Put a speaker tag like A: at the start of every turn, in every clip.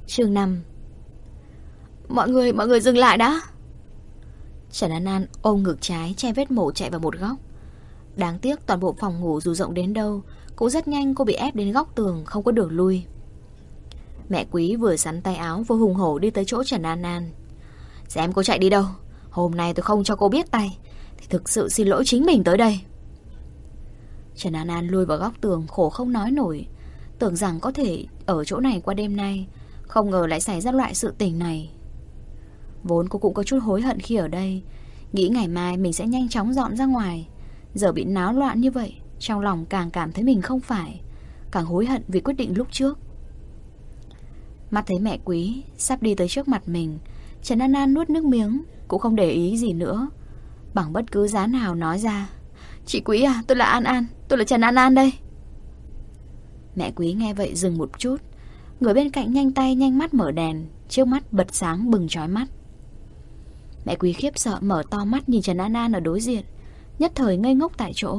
A: Chương 5. Mọi người dừng lại đã. Trần An An ôm ngực trái che vết mổ chạy vào một góc. Đáng tiếc toàn bộ phòng ngủ dù rộng đến đâu cũng rất nhanh cô bị ép đến góc tường, không có đường lui. Mẹ Quý vừa sắn tay áo vừa hùng hổ đi tới chỗ Trần An An. Xem cô chạy đi đâu, hôm nay tôi không cho cô biết tay thì thực sự xin lỗi chính mình tới đây. Trần An An lui vào góc tường khổ không nói nổi. Tưởng rằng có thể ở chỗ này qua đêm nay, không ngờ lại xảy ra loại sự tình này. Vốn cô cũng có chút hối hận khi ở đây, nghĩ ngày mai mình sẽ nhanh chóng dọn ra ngoài. Giờ bị náo loạn như vậy, trong lòng càng cảm thấy mình không phải, càng hối hận vì quyết định lúc trước. Mắt thấy mẹ Quý sắp đi tới trước mặt mình, Trần An An nuốt nước miếng, cũng không để ý gì nữa, bằng bất cứ giá nào nói ra. Chị Quý à, tôi là An An, tôi là Trần An An đây. Mẹ Quý nghe vậy dừng một chút. Người bên cạnh nhanh tay nhanh mắt mở đèn, trước mắt bật sáng bừng chói mắt. Mẹ Quý khiếp sợ mở to mắt nhìn Trần An An ở đối diện, nhất thời ngây ngốc tại chỗ.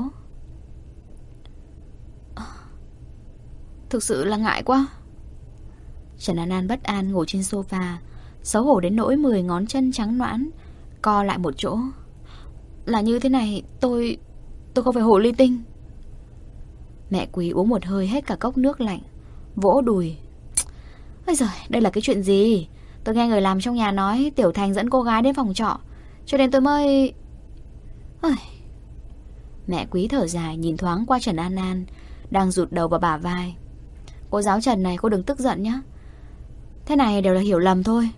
A: Thực sự là ngại quá. Trần An An bất an ngồi trên sofa, xấu hổ đến nỗi 10 ngón chân trắng nõn co lại một chỗ. Là như thế này, tôi không phải hồ ly tinh. Mẹ Quý uống một hơi hết cả cốc nước lạnh, vỗ đùi. Ôi giời, đây là cái chuyện gì? Tôi nghe người làm trong nhà nói Tiểu Thành dẫn cô gái đến phòng trọ, cho nên tôi mới... Mẹ Quý thở dài nhìn thoáng qua Trần An An đang rụt đầu vào bả vai. Cô giáo Trần này, cô đừng tức giận nhé. Thế này đều là hiểu lầm thôi.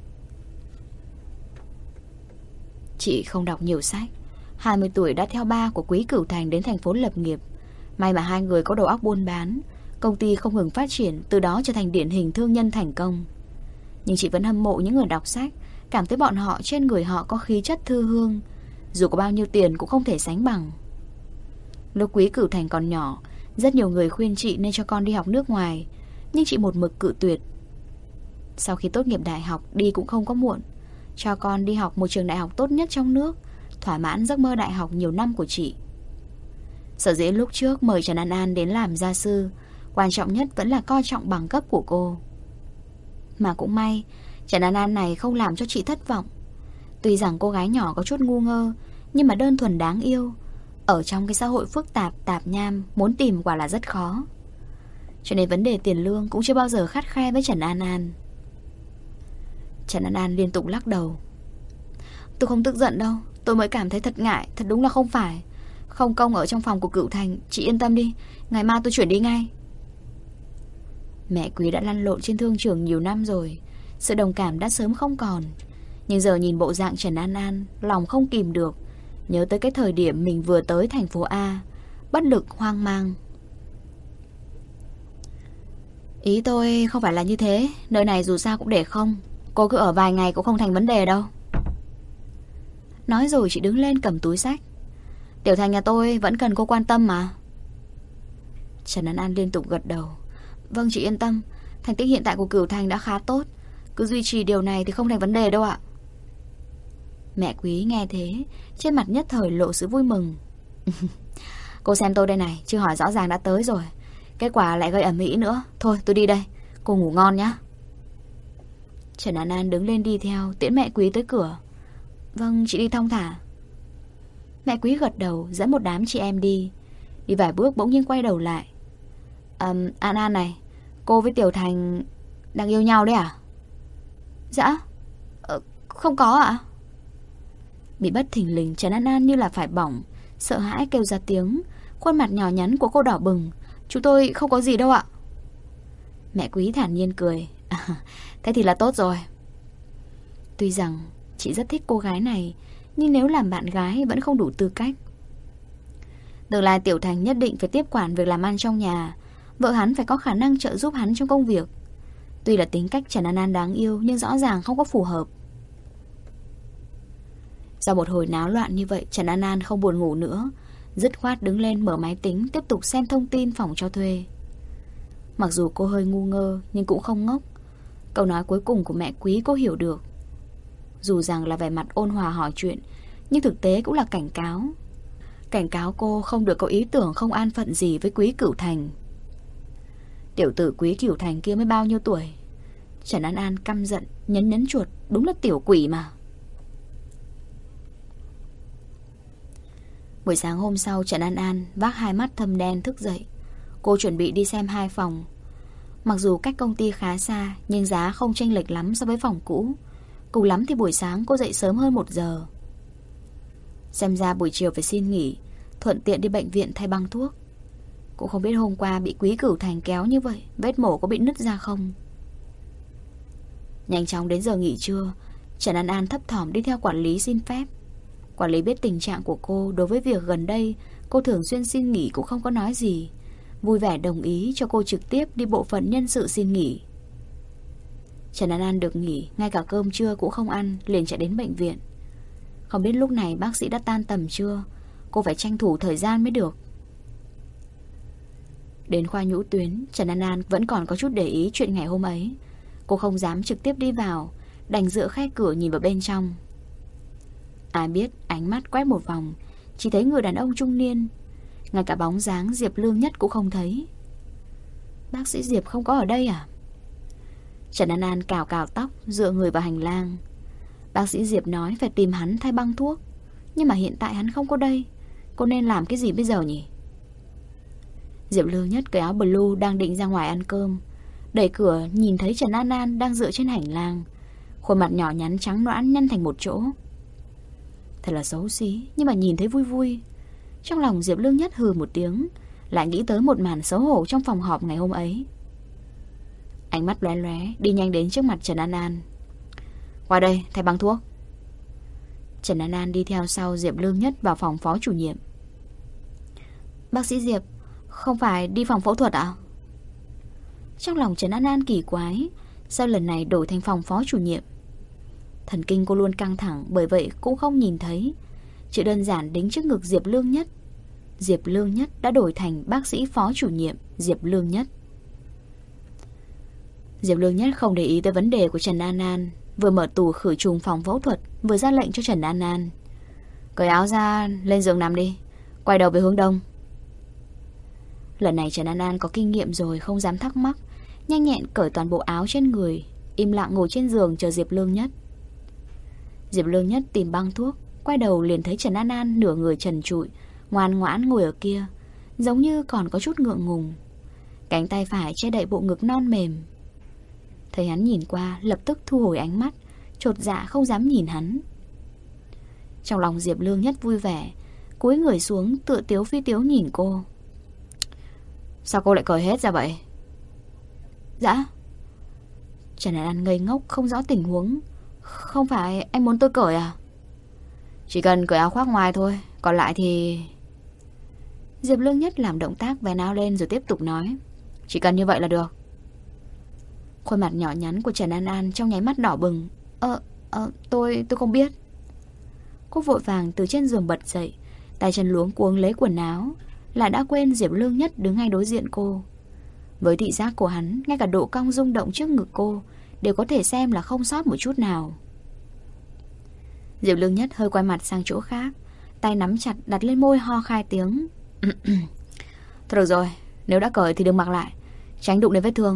A: Chị không đọc nhiều sách, 20 tuổi đã theo ba của Quý Cửu Thành đến thành phố lập nghiệp. May mà hai người có đầu óc buôn bán, công ty không ngừng phát triển, từ đó trở thành điển hình thương nhân thành công. Nhưng chị vẫn hâm mộ những người đọc sách, cảm thấy bọn họ trên người họ có khí chất thư hương, dù có bao nhiêu tiền cũng không thể sánh bằng. Lúc Quý Cửu Thành còn nhỏ, rất nhiều người khuyên chị nên cho con đi học nước ngoài, nhưng chị một mực cự tuyệt. Sau khi tốt nghiệp đại học, đi cũng không có muộn, cho con đi học một trường đại học tốt nhất trong nước, thỏa mãn giấc mơ đại học nhiều năm của chị. Sở dĩ lúc trước mời Trần An An đến làm gia sư, quan trọng nhất vẫn là coi trọng bằng cấp của cô. Mà cũng may, Trần An An này không làm cho chị thất vọng. Tuy rằng cô gái nhỏ có chút ngu ngơ, nhưng mà đơn thuần đáng yêu. Ở trong cái xã hội phức tạp, tạp nham, muốn tìm quả là rất khó. Cho nên vấn đề tiền lương cũng chưa bao giờ khắt khe với Trần An An. Trần An An liên tục lắc đầu. Tôi không tức giận đâu, tôi mới cảm thấy thật ngại, thật đúng là không phải. Không công ở trong phòng của Cửu Thành, chị yên tâm đi, ngày mai tôi chuyển đi ngay. Mẹ Quý đã lăn lộn trên thương trường nhiều năm rồi, sự đồng cảm đã sớm không còn. Nhưng giờ nhìn bộ dạng Trần An An, lòng không kìm được, nhớ tới cái thời điểm mình vừa tới thành phố A, bất lực hoang mang. Ý tôi không phải là như thế, nơi này dù sao cũng để không, cô cứ ở vài ngày cũng không thành vấn đề đâu. Nói rồi chị đứng lên cầm túi xách. Tiểu Thành nhà tôi vẫn cần cô quan tâm mà. Trần An An liên tục gật đầu. Vâng, chị yên tâm, thành tích hiện tại của Cửu Thành đã khá tốt, cứ duy trì điều này thì không thành vấn đề đâu ạ. Mẹ Quý nghe thế, trên mặt nhất thời lộ sự vui mừng. Cô xem tôi đây này, chưa hỏi rõ ràng đã tới rồi, kết quả lại gây ầm ĩ nữa. Thôi tôi đi đây, cô ngủ ngon nhá. Trần An An đứng lên đi theo, tiễn mẹ Quý tới cửa. Vâng, chị đi thong thả. Mẹ Quý gật đầu, dẫn một đám chị em đi. Đi vài bước bỗng nhiên quay đầu lại. An An này, cô với Tiểu Thành đang yêu nhau đấy à? Dạ, không có ạ. Bị bất thình lình, Trần An An như là phải bỏng, sợ hãi kêu ra tiếng. Khuôn mặt nhỏ nhắn của cô đỏ bừng. Chúng tôi không có gì đâu ạ. Mẹ Quý thản nhiên cười. Thế thì là tốt rồi. Tuy rằng chị rất thích cô gái này, nhưng nếu làm bạn gái vẫn không đủ tư cách. Tương lai Tiểu Thành nhất định phải tiếp quản việc làm ăn trong nhà, vợ hắn phải có khả năng trợ giúp hắn trong công việc. Tuy là tính cách Trần An An đáng yêu, nhưng rõ ràng không có phù hợp. Sau một hồi náo loạn như vậy, Trần An An không buồn ngủ nữa, dứt khoát đứng lên mở máy tính, tiếp tục xem thông tin phòng cho thuê. Mặc dù cô hơi ngu ngơ, nhưng cũng không ngốc. Câu nói cuối cùng của mẹ Quý cô hiểu được. Dù rằng là vẻ mặt ôn hòa hỏi chuyện, nhưng thực tế cũng là cảnh cáo. Cảnh cáo cô không được có ý tưởng không an phận gì với Quý Cửu Thành. Tiểu tử Quý Cửu Thành kia mới bao nhiêu tuổi? Trần An An căm giận, nhấn chuột. Đúng là tiểu quỷ mà. Buổi sáng hôm sau, Trần An An vác hai mắt thâm đen thức dậy. Cô chuẩn bị đi xem 2 phòng. Mặc dù cách công ty khá xa, nhưng giá không chênh lệch lắm so với phòng cũ. Cùng lắm thì buổi sáng cô dậy sớm hơn 1 giờ. Xem ra buổi chiều phải xin nghỉ, thuận tiện đi bệnh viện thay băng thuốc. Cũng không biết hôm qua bị Quý Cửu Thành kéo như vậy, vết mổ có bị nứt ra không. Nhanh chóng đến giờ nghỉ trưa, Trần An An thấp thỏm đi theo quản lý xin phép. Quản lý biết tình trạng của cô, đối với việc gần đây cô thường xuyên xin nghỉ cũng không có nói gì, vui vẻ đồng ý cho cô trực tiếp đi bộ phận nhân sự xin nghỉ. Trần An An được nghỉ, ngay cả cơm trưa cũng không ăn, liền chạy đến bệnh viện. Không biết lúc này bác sĩ đã tan tầm chưa, cô phải tranh thủ thời gian mới được. Đến khoa nhũ tuyến, Trần An An vẫn còn có chút để ý chuyện ngày hôm ấy. Cô không dám trực tiếp đi vào, đành dựa khe cửa nhìn vào bên trong. Ai biết ánh mắt quét một vòng, chỉ thấy người đàn ông trung niên. Ngay cả bóng dáng Diệp Lương Nhất cũng không thấy. Bác sĩ Diệp không có ở đây à? Trần An An cào cào tóc, dựa người vào hành lang. Bác sĩ Diệp nói phải tìm hắn thay băng thuốc, nhưng mà hiện tại hắn không có đây. Cô nên làm cái gì bây giờ nhỉ? Diệp Lương Nhất cởi áo blue đang định ra ngoài ăn cơm, đẩy cửa nhìn thấy Trần An An đang dựa trên hành lang, khuôn mặt nhỏ nhắn trắng nõn nhăn thành một chỗ. Thật là xấu xí, nhưng mà nhìn thấy vui vui. Trong lòng Diệp Lương Nhất hừ một tiếng, lại nghĩ tới một màn xấu hổ trong phòng họp ngày hôm ấy. Ánh mắt lóe lóe đi nhanh đến trước mặt Trần An An. Qua đây thay băng thuốc. Trần An An đi theo sau Diệp Lương Nhất vào phòng phó chủ nhiệm. Bác sĩ Diệp, không phải đi phòng phẫu thuật à? Trong lòng Trần An An kỳ quái, sao lần này đổi thành phòng phó chủ nhiệm? Thần kinh cô luôn căng thẳng, bởi vậy cũng không nhìn thấy. Chỉ đơn giản đính trước ngực Diệp Lương Nhất. Diệp Lương Nhất đã đổi thành bác sĩ phó chủ nhiệm Diệp Lương Nhất. Diệp Lương Nhất không để ý tới vấn đề của Trần An An, vừa mở tủ khử trùng phòng phẫu thuật, vừa ra lệnh cho Trần An An. Cởi áo ra, lên giường nằm đi, quay đầu về hướng đông. Lần này Trần An An có kinh nghiệm rồi, không dám thắc mắc, nhanh nhẹn cởi toàn bộ áo trên người, im lặng ngồi trên giường chờ Diệp Lương Nhất. Diệp Lương Nhất tìm băng thuốc, quay đầu liền thấy Trần An An nửa người trần trụi, ngoan ngoãn ngồi ở kia, giống như còn có chút ngượng ngùng. Cánh tay phải che đậy bộ ngực non mềm. Thấy hắn nhìn qua, lập tức thu hồi ánh mắt, chột dạ không dám nhìn hắn. Trong lòng Diệp Lương Nhất vui vẻ, cúi người xuống tựa tiếu phi tiếu nhìn cô. Sao cô lại cởi hết ra vậy? Dạ. Trần An An ngây ngốc không rõ tình huống. Không phải anh muốn tôi cởi à? Chỉ cần cởi áo khoác ngoài thôi, còn lại thì... Diệp Lương Nhất làm động tác vén áo lên rồi tiếp tục nói. Chỉ cần như vậy là được. Khuôn mặt nhỏ nhắn của Trần An An trong nháy mắt đỏ bừng. Tôi không biết. Cô vội vàng từ trên giường bật dậy, tay chân luống cuống lấy quần áo, lại đã quên Diệp Lương Nhất đứng ngay đối diện cô. Với thị giác của hắn, ngay cả độ cong rung động trước ngực cô đều có thể xem là không sót một chút nào. Diệp Lương Nhất hơi quay mặt sang chỗ khác, tay nắm chặt đặt lên môi ho khai tiếng. Thôi được rồi, nếu đã cởi thì đừng mặc lại, tránh đụng đến vết thương.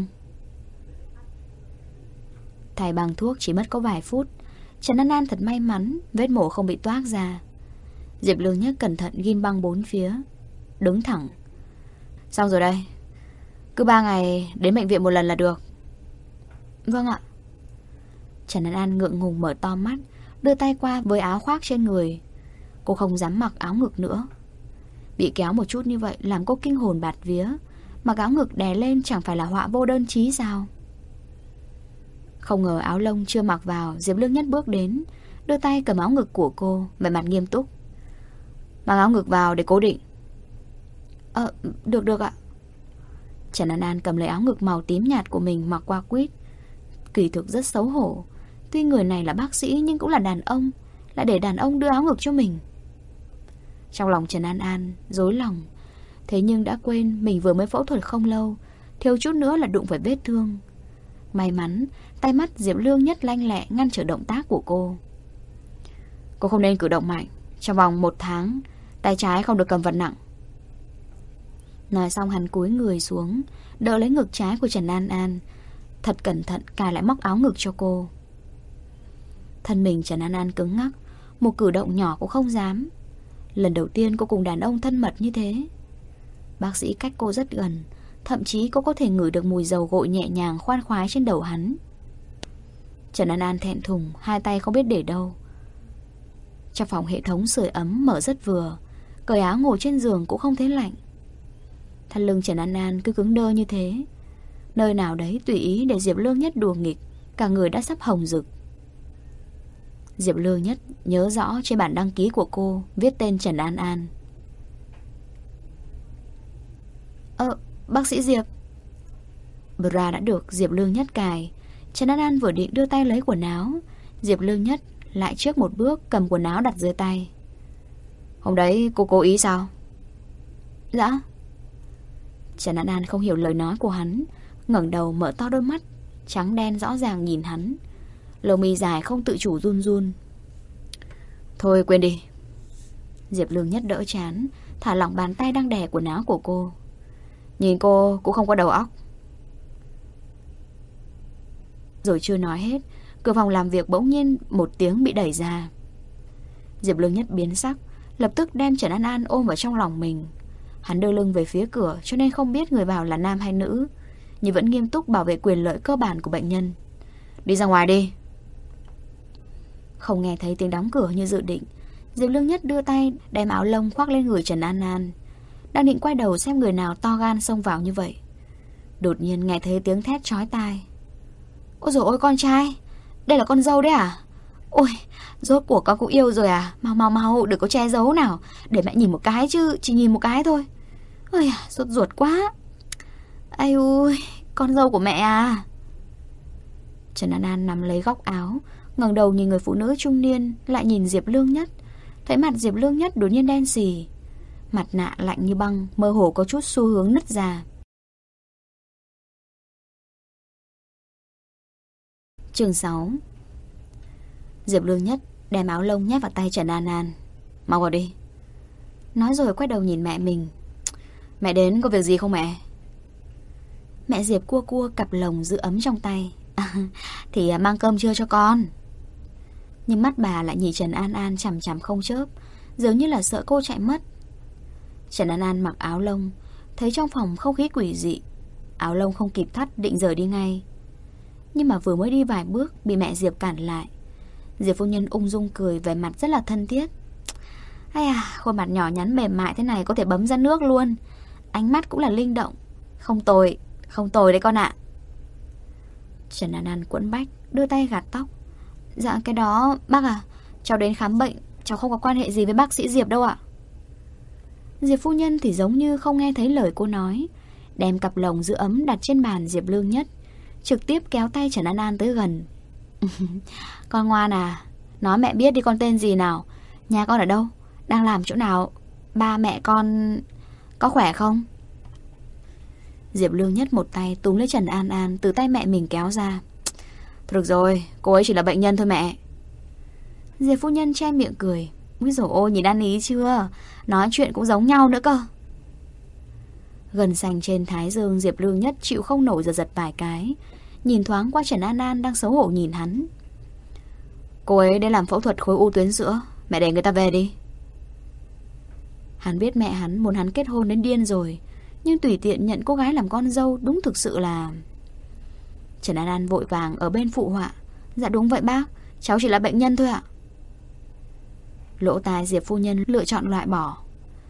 A: Thay bằng thuốc chỉ mất có vài phút. Trần An An thật may mắn, vết mổ không bị toác ra. Diệp Lương Nhất cẩn thận ghim băng 4 phía, đứng thẳng. Xong rồi đây, cứ 3 ngày đến bệnh viện một lần là được. Vâng ạ. Trần An An ngượng ngùng mở to mắt, đưa tay qua với áo khoác trên người. Cô không dám mặc áo ngực nữa. Bị kéo một chút như vậy làm cô kinh hồn bạt vía. Mặc áo ngực đè lên chẳng phải là họa vô đơn chí sao? Không ngờ áo lông chưa mặc vào, Diệp Lương Nhất bước đến, đưa tay cầm áo ngực của cô, vẻ mặt nghiêm túc. Mặc áo ngực vào để cố định. Được ạ. Trần An An cầm lấy áo ngực màu tím nhạt của mình mặc qua quýt. Kỳ thực rất xấu hổ. Tuy người này là bác sĩ nhưng cũng là đàn ông, lại để đàn ông đưa áo ngực cho mình. Trong lòng Trần An An rối lòng. Thế nhưng đã quên mình vừa mới phẫu thuật không lâu, thiếu chút nữa là đụng phải vết thương. May mắn tay mắt Diệp Lương Nhất lanh lẹ ngăn trở động tác của cô. Cô không nên cử động mạnh. Trong vòng 1 tháng tay trái không được cầm vật nặng. Nói xong hắn cúi người xuống, đỡ lấy ngực trái của Trần An An, thật cẩn thận cài lại móc áo ngực cho cô. Thân mình Trần An An cứng ngắc, một cử động nhỏ cũng không dám. Lần đầu tiên cô cùng đàn ông thân mật như thế. Bác sĩ cách cô rất gần, thậm chí cô có thể ngửi được mùi dầu gội nhẹ nhàng khoan khoái trên đầu hắn. Trần An An thẹn thùng, hai tay không biết để đâu. Trong phòng hệ thống sưởi ấm mở rất vừa, cởi áo ngồi trên giường cũng không thấy lạnh. Thắt lưng Trần An An cứ cứng đơ như thế. Nơi nào đấy tùy ý để Diệp Lương Nhất đùa nghịch, cả người đã sắp hồng rực. Diệp Lương Nhất nhớ rõ trên bản đăng ký của cô viết tên Trần An An. Bác sĩ Diệp. Bra đã được Diệp Lương Nhất cài. Trần An An vừa định đưa tay lấy quần áo, Diệp Lương Nhất lại trước một bước cầm quần áo đặt dưới tay. Hôm đấy cô cố ý sao? Dạ. Trần An An không hiểu lời nói của hắn, ngẩng đầu mở to đôi mắt trắng đen rõ ràng nhìn hắn. Lông mi dài không tự chủ run run. Thôi quên đi. Diệp Lương Nhất đỡ chán, thả lỏng bàn tay đang đè quần áo của cô. Nhìn cô cũng không có đầu óc. Rồi chưa nói hết, cửa phòng làm việc bỗng nhiên một tiếng bị đẩy ra. Diệp Lương Nhất biến sắc, lập tức đem Trần An An ôm vào trong lòng mình. Hắn đưa lưng về phía cửa cho nên không biết người vào là nam hay nữ, nhưng vẫn nghiêm túc bảo vệ quyền lợi cơ bản của bệnh nhân. Đi ra ngoài đi. Không nghe thấy tiếng đóng cửa như dự định, Diệp Lương Nhất đưa tay đem áo lông khoác lên người Trần An An. Đang định quay đầu xem người nào to gan xông vào như vậy, đột nhiên nghe thấy tiếng thét chói tai. Ôi dồi ôi con trai, đây là con dâu đấy à? Ôi, rốt cuộc con cũng yêu rồi à? Mau, đừng có che giấu nào, để mẹ nhìn một cái chứ, chỉ nhìn một cái thôi. Ôi, sốt ruột quá. Ai ui, con dâu của mẹ à? Trần An An nắm lấy góc áo, ngẩng đầu nhìn người phụ nữ trung niên, lại nhìn Diệp Lương Nhất. Thấy mặt Diệp Lương Nhất đột nhiên đen xì, mặt nạ lạnh như băng, mơ hồ có chút xu hướng nứt ra. Chương 6. Diệp Lương Nhất đem áo lông nhét vào tay Trần An An. Mau vào đi. Nói rồi quay đầu nhìn mẹ mình. Mẹ đến có việc gì không mẹ? Mẹ Diệp cua cặp lồng giữ ấm trong tay. Thì mang cơm trưa cho con. Nhưng mắt bà lại nhìn Trần An An chằm chằm không chớp, dường như là sợ cô chạy mất. Trần An An mặc áo lông, thấy trong phòng không khí quỷ dị. Áo lông không kịp thắt định rời đi ngay, nhưng mà vừa mới đi vài bước bị mẹ Diệp cản lại. Diệp phu nhân ung dung cười, vẻ mặt rất là thân thiết. Ai à, khuôn mặt nhỏ nhắn mềm mại thế này có thể bấm ra nước luôn. Ánh mắt cũng là linh động. Không tồi đấy con ạ. Trần An An quẫn bách đưa tay gạt tóc. Dạ cái đó bác à, cháu đến khám bệnh, cháu không có quan hệ gì với bác sĩ Diệp đâu ạ. Diệp phu nhân thì giống như không nghe thấy lời cô nói, đem cặp lồng giữ ấm đặt trên bàn Diệp Lương Nhất, trực tiếp kéo tay Trần An An tới gần. Con ngoan à, nói mẹ biết đi con tên gì nào, nhà con ở đâu, đang làm chỗ nào, ba mẹ con có khỏe không? Diệp Lương Nhất một tay túm lấy Trần An An từ tay mẹ mình kéo ra. Được rồi, cô ấy chỉ là bệnh nhân thôi mẹ. Diệp phu nhân che miệng cười. Úi dồi ôi, nhìn ăn ý chưa, nói chuyện cũng giống nhau nữa cơ. Gần sành trên thái dương Diệp Lương Nhất chịu không nổi giật vài cái, nhìn thoáng qua Trần An An đang xấu hổ nhìn hắn. Cô ấy đến làm phẫu thuật khối u tuyến sữa, mẹ để người ta về đi. Hắn biết mẹ hắn muốn hắn kết hôn đến điên rồi, nhưng tùy tiện nhận cô gái làm con dâu đúng thực sự là... Trần An An vội vàng ở bên phụ họa. Dạ đúng vậy bác, cháu chỉ là bệnh nhân thôi ạ. Lỗ tai Diệp phu nhân lựa chọn loại bỏ.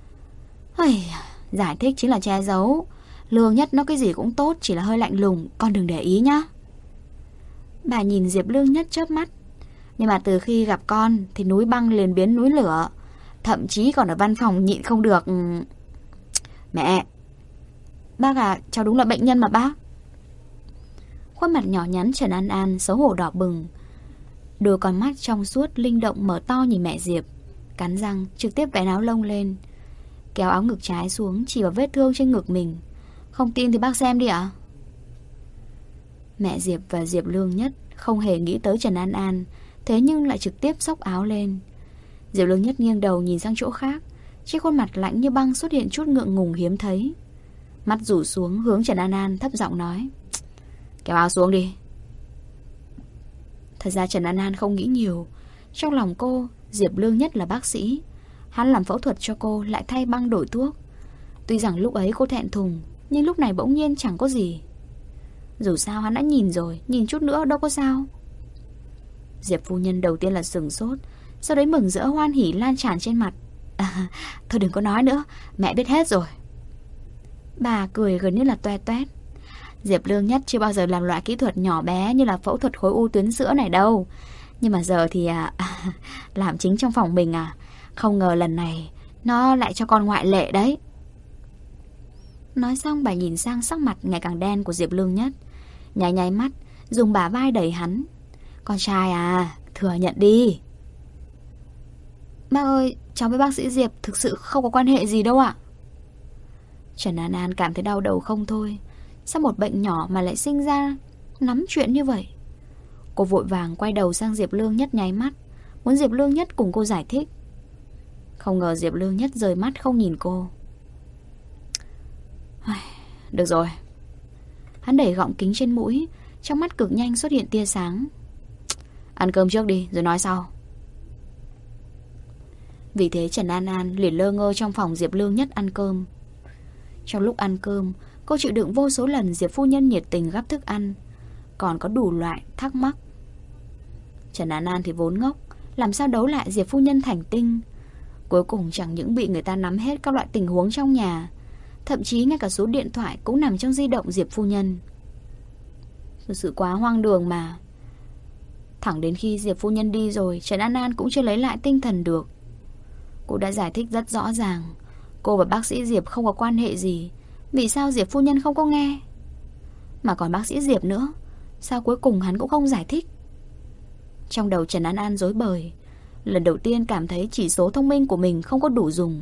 A: Giải thích chính là che giấu. Lương Nhất nó cái gì cũng tốt, chỉ là hơi lạnh lùng, con đừng để ý nhá. Bà nhìn Diệp Lương Nhất chớp mắt. Nhưng mà từ khi gặp con thì núi băng liền biến núi lửa, thậm chí còn ở văn phòng nhịn không được. Mẹ. Bác à, cháu đúng là bệnh nhân mà bác. Khuôn mặt nhỏ nhắn Trần An An xấu hổ đỏ bừng, đôi con mắt trong suốt linh động mở to nhìn mẹ Diệp, cắn răng trực tiếp vén áo lông lên, kéo áo ngực trái xuống chỉ vào vết thương trên ngực mình. Không tin thì bác xem đi ạ. Mẹ Diệp và Diệp Lương Nhất không hề nghĩ tới Trần An An, thế nhưng lại trực tiếp xốc áo lên. Diệp Lương Nhất nghiêng đầu nhìn sang chỗ khác, trên khuôn mặt lạnh như băng xuất hiện chút ngượng ngùng hiếm thấy. Mắt rủ xuống hướng Trần An An thấp giọng nói. Kéo áo xuống đi. Thật ra Trần An An không nghĩ nhiều. Trong lòng cô, Diệp Lương Nhất là bác sĩ. Hắn làm phẫu thuật cho cô, lại thay băng đổi thuốc. Tuy rằng lúc ấy cô thẹn thùng, nhưng lúc này bỗng nhiên chẳng có gì. Dù sao hắn đã nhìn rồi, nhìn chút nữa đâu có sao. Diệp phu nhân đầu tiên là sửng sốt, sau đấy mừng rỡ hoan hỉ lan tràn trên mặt. Thôi đừng có nói nữa, mẹ biết hết rồi. Bà cười gần như là toe toét. Diệp Lương Nhất chưa bao giờ làm loại kỹ thuật nhỏ bé như là phẫu thuật khối u tuyến sữa này đâu. Nhưng mà giờ thì làm chính trong phòng mình à. Không ngờ lần này nó lại cho con ngoại lệ đấy. Nói xong bà nhìn sang sắc mặt ngày càng đen của Diệp Lương Nhất, nháy nháy mắt, dùng bả vai đẩy hắn. Con trai à, thừa nhận đi. Bác ơi, cháu với bác sĩ Diệp thực sự không có quan hệ gì đâu ạ. Trần An An cảm thấy đau đầu không thôi. Sao một bệnh nhỏ mà lại sinh ra nắm chuyện như vậy? Cô vội vàng quay đầu sang Diệp Lương Nhất nháy mắt, muốn Diệp Lương Nhất cùng cô giải thích. Không ngờ Diệp Lương Nhất rời mắt không nhìn cô. Được rồi. Hắn đẩy gọng kính trên mũi, trong mắt cực nhanh xuất hiện tia sáng. Ăn cơm trước đi rồi nói sau. Vì thế Trần An An liền lơ ngơ trong phòng Diệp Lương Nhất ăn cơm. Trong lúc ăn cơm, cô chịu đựng vô số lần Diệp phu nhân nhiệt tình gắp thức ăn, còn có đủ loại thắc mắc. Trần An An thì vốn ngốc, làm sao đấu lại Diệp phu nhân thành tinh. Cuối cùng chẳng những bị người ta nắm hết các loại tình huống trong nhà, thậm chí ngay cả số điện thoại cũng nằm trong di động Diệp phu nhân. Thực sự quá hoang đường mà. Thẳng đến khi Diệp phu nhân đi rồi, Trần An An cũng chưa lấy lại tinh thần được. Cô đã giải thích rất rõ ràng, cô và bác sĩ Diệp không có quan hệ gì. Vì sao Diệp phu nhân không có nghe? Mà còn bác sĩ Diệp nữa, sao cuối cùng hắn cũng không giải thích? Trong đầu Trần An An rối bời, lần đầu tiên cảm thấy chỉ số thông minh của mình không có đủ dùng.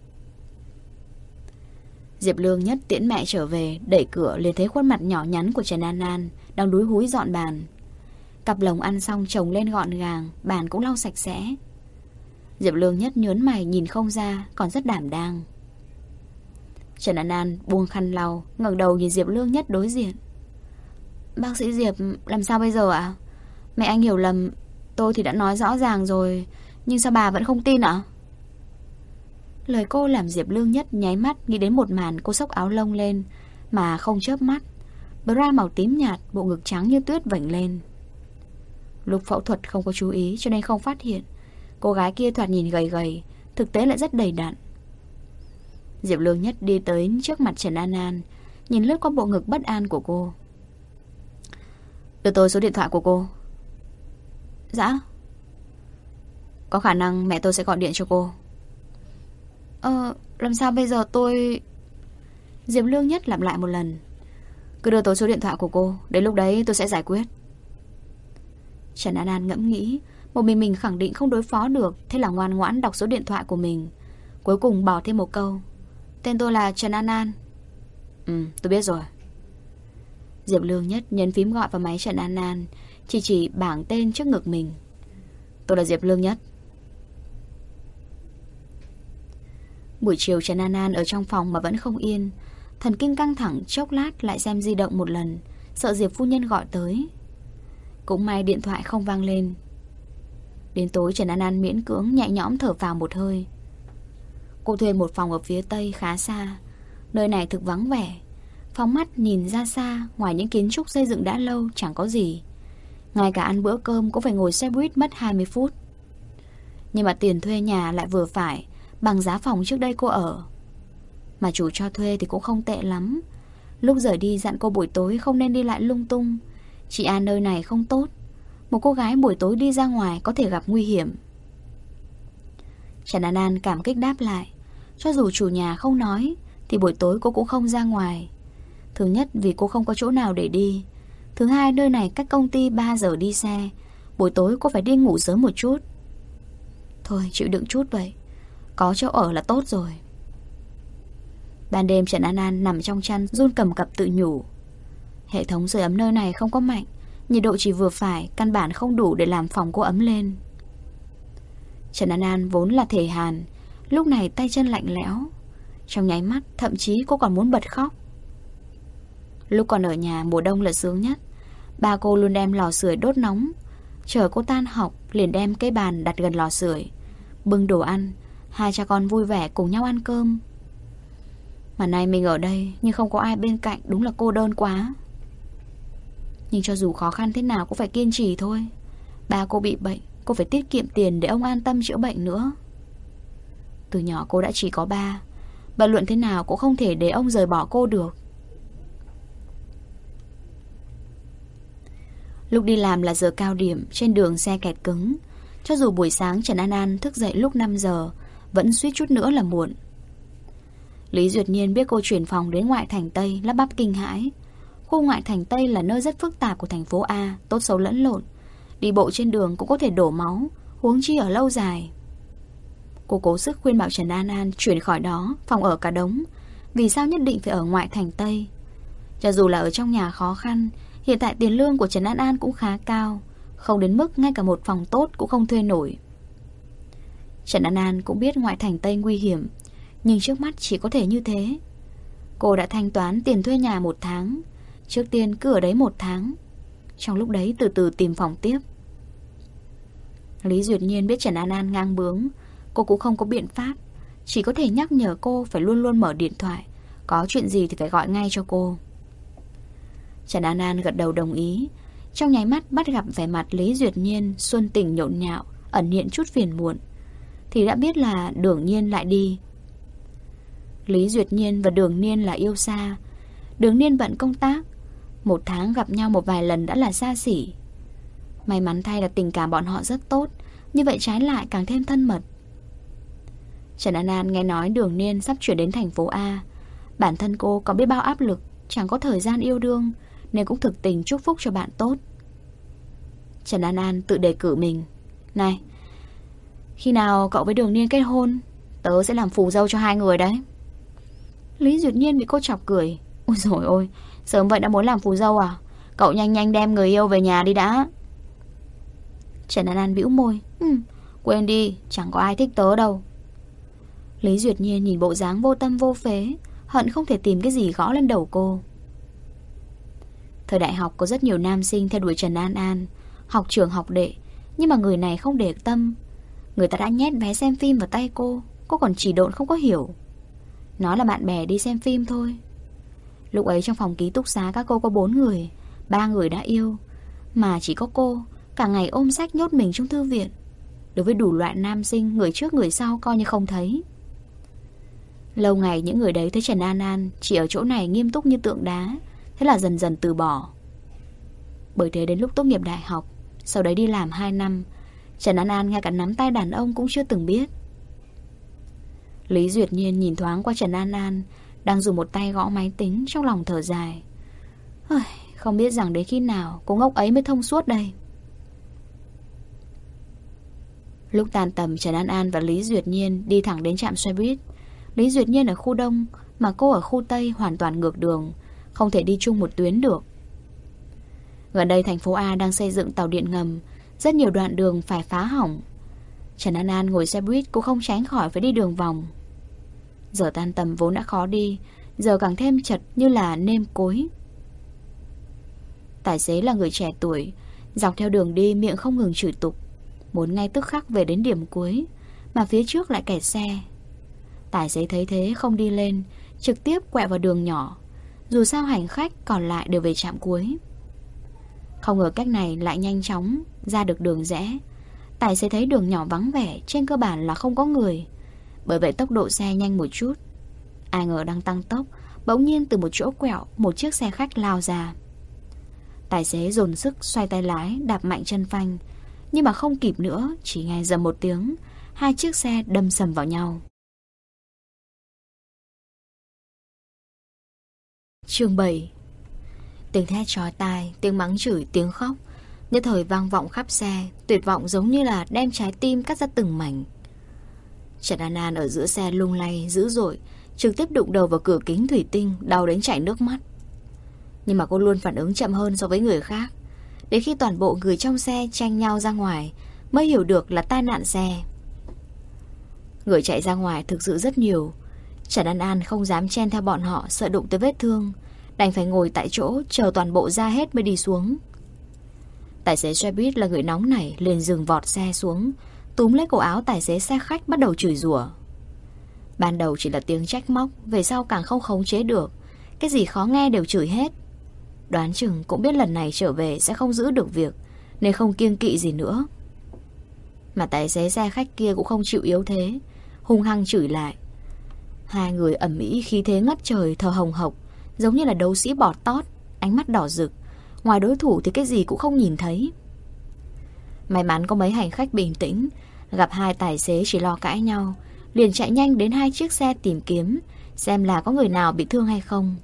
A: Diệp Lương Nhất tiễn mẹ trở về, đẩy cửa liền thấy khuôn mặt nhỏ nhắn của Trần An An đang đúi húi dọn bàn. Cặp lồng ăn xong chồng lên gọn gàng, bàn cũng lau sạch sẽ. Diệp Lương Nhất nhớn mày nhìn không ra, còn rất đảm đang. Trần An An buông khăn lau, ngẩng đầu nhìn Diệp Lương Nhất đối diện. Bác sĩ Diệp, làm sao bây giờ ạ? Mẹ anh hiểu lầm, tôi thì đã nói rõ ràng rồi, nhưng sao bà vẫn không tin ạ? Lời cô làm Diệp Lương Nhất nháy mắt nghĩ đến một màn cô xốc áo lông lên mà không chớp mắt. Bra màu tím nhạt, bộ ngực trắng như tuyết vểnh lên. Lúc phẫu thuật không có chú ý cho nên không phát hiện. Cô gái kia thoạt nhìn gầy gầy, thực tế lại rất đầy đặn. Diệp Lương Nhất đi tới trước mặt Trần An An, nhìn lướt qua bộ ngực bất an của cô. Đưa tôi số điện thoại của cô. Dạ. Có khả năng mẹ tôi sẽ gọi điện cho cô. Làm sao bây giờ tôi... Diệp Lương Nhất lặp lại một lần. Cứ đưa tôi số điện thoại của cô, đến lúc đấy tôi sẽ giải quyết. Trần An An ngẫm nghĩ, một mình khẳng định không đối phó được, thế là ngoan ngoãn đọc số điện thoại của mình. Cuối cùng bỏ thêm một câu. Tên tôi là Trần An An. Tôi biết rồi. Diệp Lương Nhất nhấn phím gọi vào máy Trần An An, chỉ bảng tên trước ngực mình. Tôi là Diệp Lương Nhất. Buổi chiều Trần An An ở trong phòng mà vẫn không yên, thần kinh căng thẳng, chốc lát lại xem di động một lần, sợ Diệp phu nhân gọi tới. Cũng may điện thoại không vang lên. Đến tối Trần An An miễn cưỡng nhẹ nhõm thở vào một hơi. Cô thuê một phòng ở phía tây khá xa. Nơi này thực vắng vẻ. Phóng mắt nhìn ra xa, ngoài những kiến trúc xây dựng đã lâu chẳng có gì. Ngay cả ăn bữa cơm cũng phải ngồi xe buýt mất 20 phút. Nhưng mà tiền thuê nhà lại vừa phải, bằng giá phòng trước đây cô ở. Mà chủ cho thuê thì cũng không tệ lắm. Lúc rời đi dặn cô buổi tối không nên đi lại lung tung. Chị An nơi này không tốt. Một cô gái buổi tối đi ra ngoài có thể gặp nguy hiểm. Trần An An cảm kích đáp lại. Cho dù chủ nhà không nói thì buổi tối cô cũng không ra ngoài. Thứ nhất vì cô không có chỗ nào để đi. Thứ hai nơi này cách công ty 3 giờ đi xe. Buổi tối cô phải đi ngủ sớm một chút. Thôi chịu đựng chút vậy. Có chỗ ở là tốt rồi. Ban đêm Trần An An nằm trong chăn run cầm cập tự nhủ. Hệ thống sưởi ấm nơi này không có mạnh, nhiệt độ chỉ vừa phải, căn bản không đủ để làm phòng cô ấm lên. Trần An An vốn là thể hàn, lúc này tay chân lạnh lẽo. Trong nháy mắt thậm chí cô còn muốn bật khóc. Lúc còn ở nhà mùa đông là sướng nhất. Ba cô luôn đem lò sưởi đốt nóng. Chờ cô tan học liền đem cái bàn đặt gần lò sưởi, bưng đồ ăn. Hai cha con vui vẻ cùng nhau ăn cơm. Mà nay mình ở đây nhưng không có ai bên cạnh, đúng là cô đơn quá. Nhưng cho dù khó khăn thế nào cũng phải kiên trì thôi. Ba cô bị bệnh, cô phải tiết kiệm tiền để ông an tâm chữa bệnh nữa. Từ nhỏ cô đã chỉ có ba, bận luận thế nào cũng không thể để ông rời bỏ cô được. Lúc đi làm là giờ cao điểm, trên đường xe kẹt cứng. Cho dù buổi sáng Trần An An thức dậy lúc 5 giờ, vẫn suýt chút nữa là muộn. Lý Duyệt Nhiên biết cô chuyển phòng đến ngoại thành Tây, lắp bắp kinh hãi. Khu ngoại thành Tây là nơi rất phức tạp của thành phố A, tốt xấu lẫn lộn. Đi bộ trên đường cũng có thể đổ máu, huống chi ở lâu dài. Cô cố sức khuyên bảo Trần An An chuyển khỏi đó, phòng ở cả đống. Vì sao nhất định phải ở ngoại thành Tây? Cho dù là ở trong nhà khó khăn, hiện tại tiền lương của Trần An An cũng khá cao, không đến mức ngay cả một phòng tốt cũng không thuê nổi. Trần An An cũng biết ngoại thành Tây nguy hiểm, nhưng trước mắt chỉ có thể như thế. Cô đã thanh toán tiền thuê nhà 1 tháng. Trước tiên cứ ở đấy 1 tháng, trong lúc đấy từ từ tìm phòng tiếp. Lý Duyệt Nhiên biết Trần An An ngang bướng, cô cũng không có biện pháp, chỉ có thể nhắc nhở cô phải luôn luôn mở điện thoại, có chuyện gì thì phải gọi ngay cho cô. Trần An An gật đầu đồng ý. Trong nháy mắt bắt gặp vẻ mặt Lý Duyệt Nhiên xuân tình nhộn nhạo, ẩn hiện chút phiền muộn, thì đã biết là Đường Nhiên lại đi. Lý Duyệt Nhiên và Đường Nhiên là yêu xa. Đường Nhiên bận công tác, 1 tháng gặp nhau một vài lần đã là xa xỉ. May mắn thay là tình cảm bọn họ rất tốt, như vậy trái lại càng thêm thân mật. Trần An An nghe nói Đường Nhiên sắp chuyển đến thành phố A. Bản thân cô có biết bao áp lực, chẳng có thời gian yêu đương, nên cũng thực tình chúc phúc cho bạn tốt. Trần An An tự đề cử mình: này, khi nào cậu với Đường Nhiên kết hôn, tớ sẽ làm phù dâu cho hai người đấy. Lý Duyệt Nhiên bị cô chọc cười: ôi dồi ôi, sớm vậy đã muốn làm phù dâu à? Cậu nhanh nhanh đem người yêu về nhà đi đã. Trần An An bĩu môi: quên đi, chẳng có ai thích tớ đâu. Lý Duyệt Nhiên nhìn bộ dáng vô tâm vô phế, hận không thể tìm cái gì gõ lên đầu cô. Thời đại học có rất nhiều nam sinh theo đuổi Trần An An, học trưởng học đệ, nhưng mà người này không để tâm. Người ta đã nhét vé xem phim vào tay cô còn chỉ độn không có hiểu. Nói là bạn bè đi xem phim thôi. Lúc ấy trong phòng ký túc xá các cô có 4 người, 3 người đã yêu, mà chỉ có cô cả ngày ôm sách nhốt mình trong thư viện. Đối với đủ loại nam sinh, người trước người sau coi như không thấy. Lâu ngày những người đấy thấy Trần An An chỉ ở chỗ này nghiêm túc như tượng đá, thế là dần dần từ bỏ. Bởi thế đến lúc tốt nghiệp đại học, sau đấy đi làm 2 năm, Trần An An ngay cả nắm tay đàn ông cũng chưa từng biết. Lý Duyệt Nhiên nhìn thoáng qua Trần An An đang dùng một tay gõ máy tính, trong lòng thở dài: không biết rằng đến khi nào cô ngốc ấy mới thông suốt đây. Lúc tan tầm, Trần An An và Lý Duyệt Nhiên đi thẳng đến trạm xe buýt. Lý Duyệt Nhiên ở khu Đông mà cô ở khu Tây, hoàn toàn ngược đường, không thể đi chung một tuyến được. Gần đây thành phố A đang xây dựng tàu điện ngầm, rất nhiều đoạn đường phải phá hỏng. Trần An An ngồi xe buýt cũng không tránh khỏi phải đi đường vòng. Giờ tan tầm vốn đã khó đi, giờ càng thêm chật như là nêm cối. Tài xế là người trẻ tuổi, dọc theo đường đi miệng không ngừng chửi tục, muốn ngay tức khắc về đến điểm cuối, mà phía trước lại kẹt xe. Tài xế thấy thế không đi lên, trực tiếp quẹo vào đường nhỏ. Dù sao hành khách còn lại đều về trạm cuối. Không ngờ cách này lại nhanh chóng ra được đường rẽ. Tài xế thấy đường nhỏ vắng vẻ, trên cơ bản là không có người, bởi vậy tốc độ xe nhanh một chút. Ai ngờ đang tăng tốc, bỗng nhiên từ một chỗ quẹo, một chiếc xe khách lao ra. Tài xế dồn sức xoay tay lái, đạp mạnh chân phanh, nhưng mà không kịp nữa, chỉ nghe rầm một tiếng, hai chiếc xe đâm sầm vào nhau. Chương 7. Tiếng thét chói tai, tiếng mắng chửi, tiếng khóc nhất thời vang vọng khắp xe, tuyệt vọng giống như là đem trái tim cắt ra từng mảnh. Trần An An ở giữa xe lung lay dữ dội, trực tiếp đụng đầu vào cửa kính thủy tinh, đau đến chảy nước mắt. Nhưng mà cô luôn phản ứng chậm hơn so với người khác. Đến khi toàn bộ người trong xe tranh nhau ra ngoài mới hiểu được là tai nạn xe. Người chạy ra ngoài thực sự rất nhiều. Trần An An không dám chen theo bọn họ, sợ đụng tới vết thương, đành phải ngồi tại chỗ chờ toàn bộ ra hết mới đi xuống. Tài xế xe buýt là người nóng nảy, liền dừng vọt xe xuống, túm lấy cổ áo tài xế xe khách bắt đầu chửi rủa. Ban đầu chỉ là tiếng trách móc, về sau càng không khống chế được, cái gì khó nghe đều chửi hết. Đoán chừng cũng biết lần này trở về sẽ không giữ được việc, nên không kiêng kỵ gì nữa. Mà tài xế xe khách kia cũng không chịu yếu thế, hung hăng chửi lại. Hai người ầm ĩ khí thế ngất trời, thở hồng hộc, giống như là đấu sĩ bọt tót, ánh mắt đỏ rực. Ngoài đối thủ thì cái gì cũng không nhìn thấy. May mắn có mấy hành khách bình tĩnh, gặp hai tài xế chỉ lo cãi nhau, liền chạy nhanh đến hai chiếc xe tìm kiếm, xem là có người nào bị thương hay không.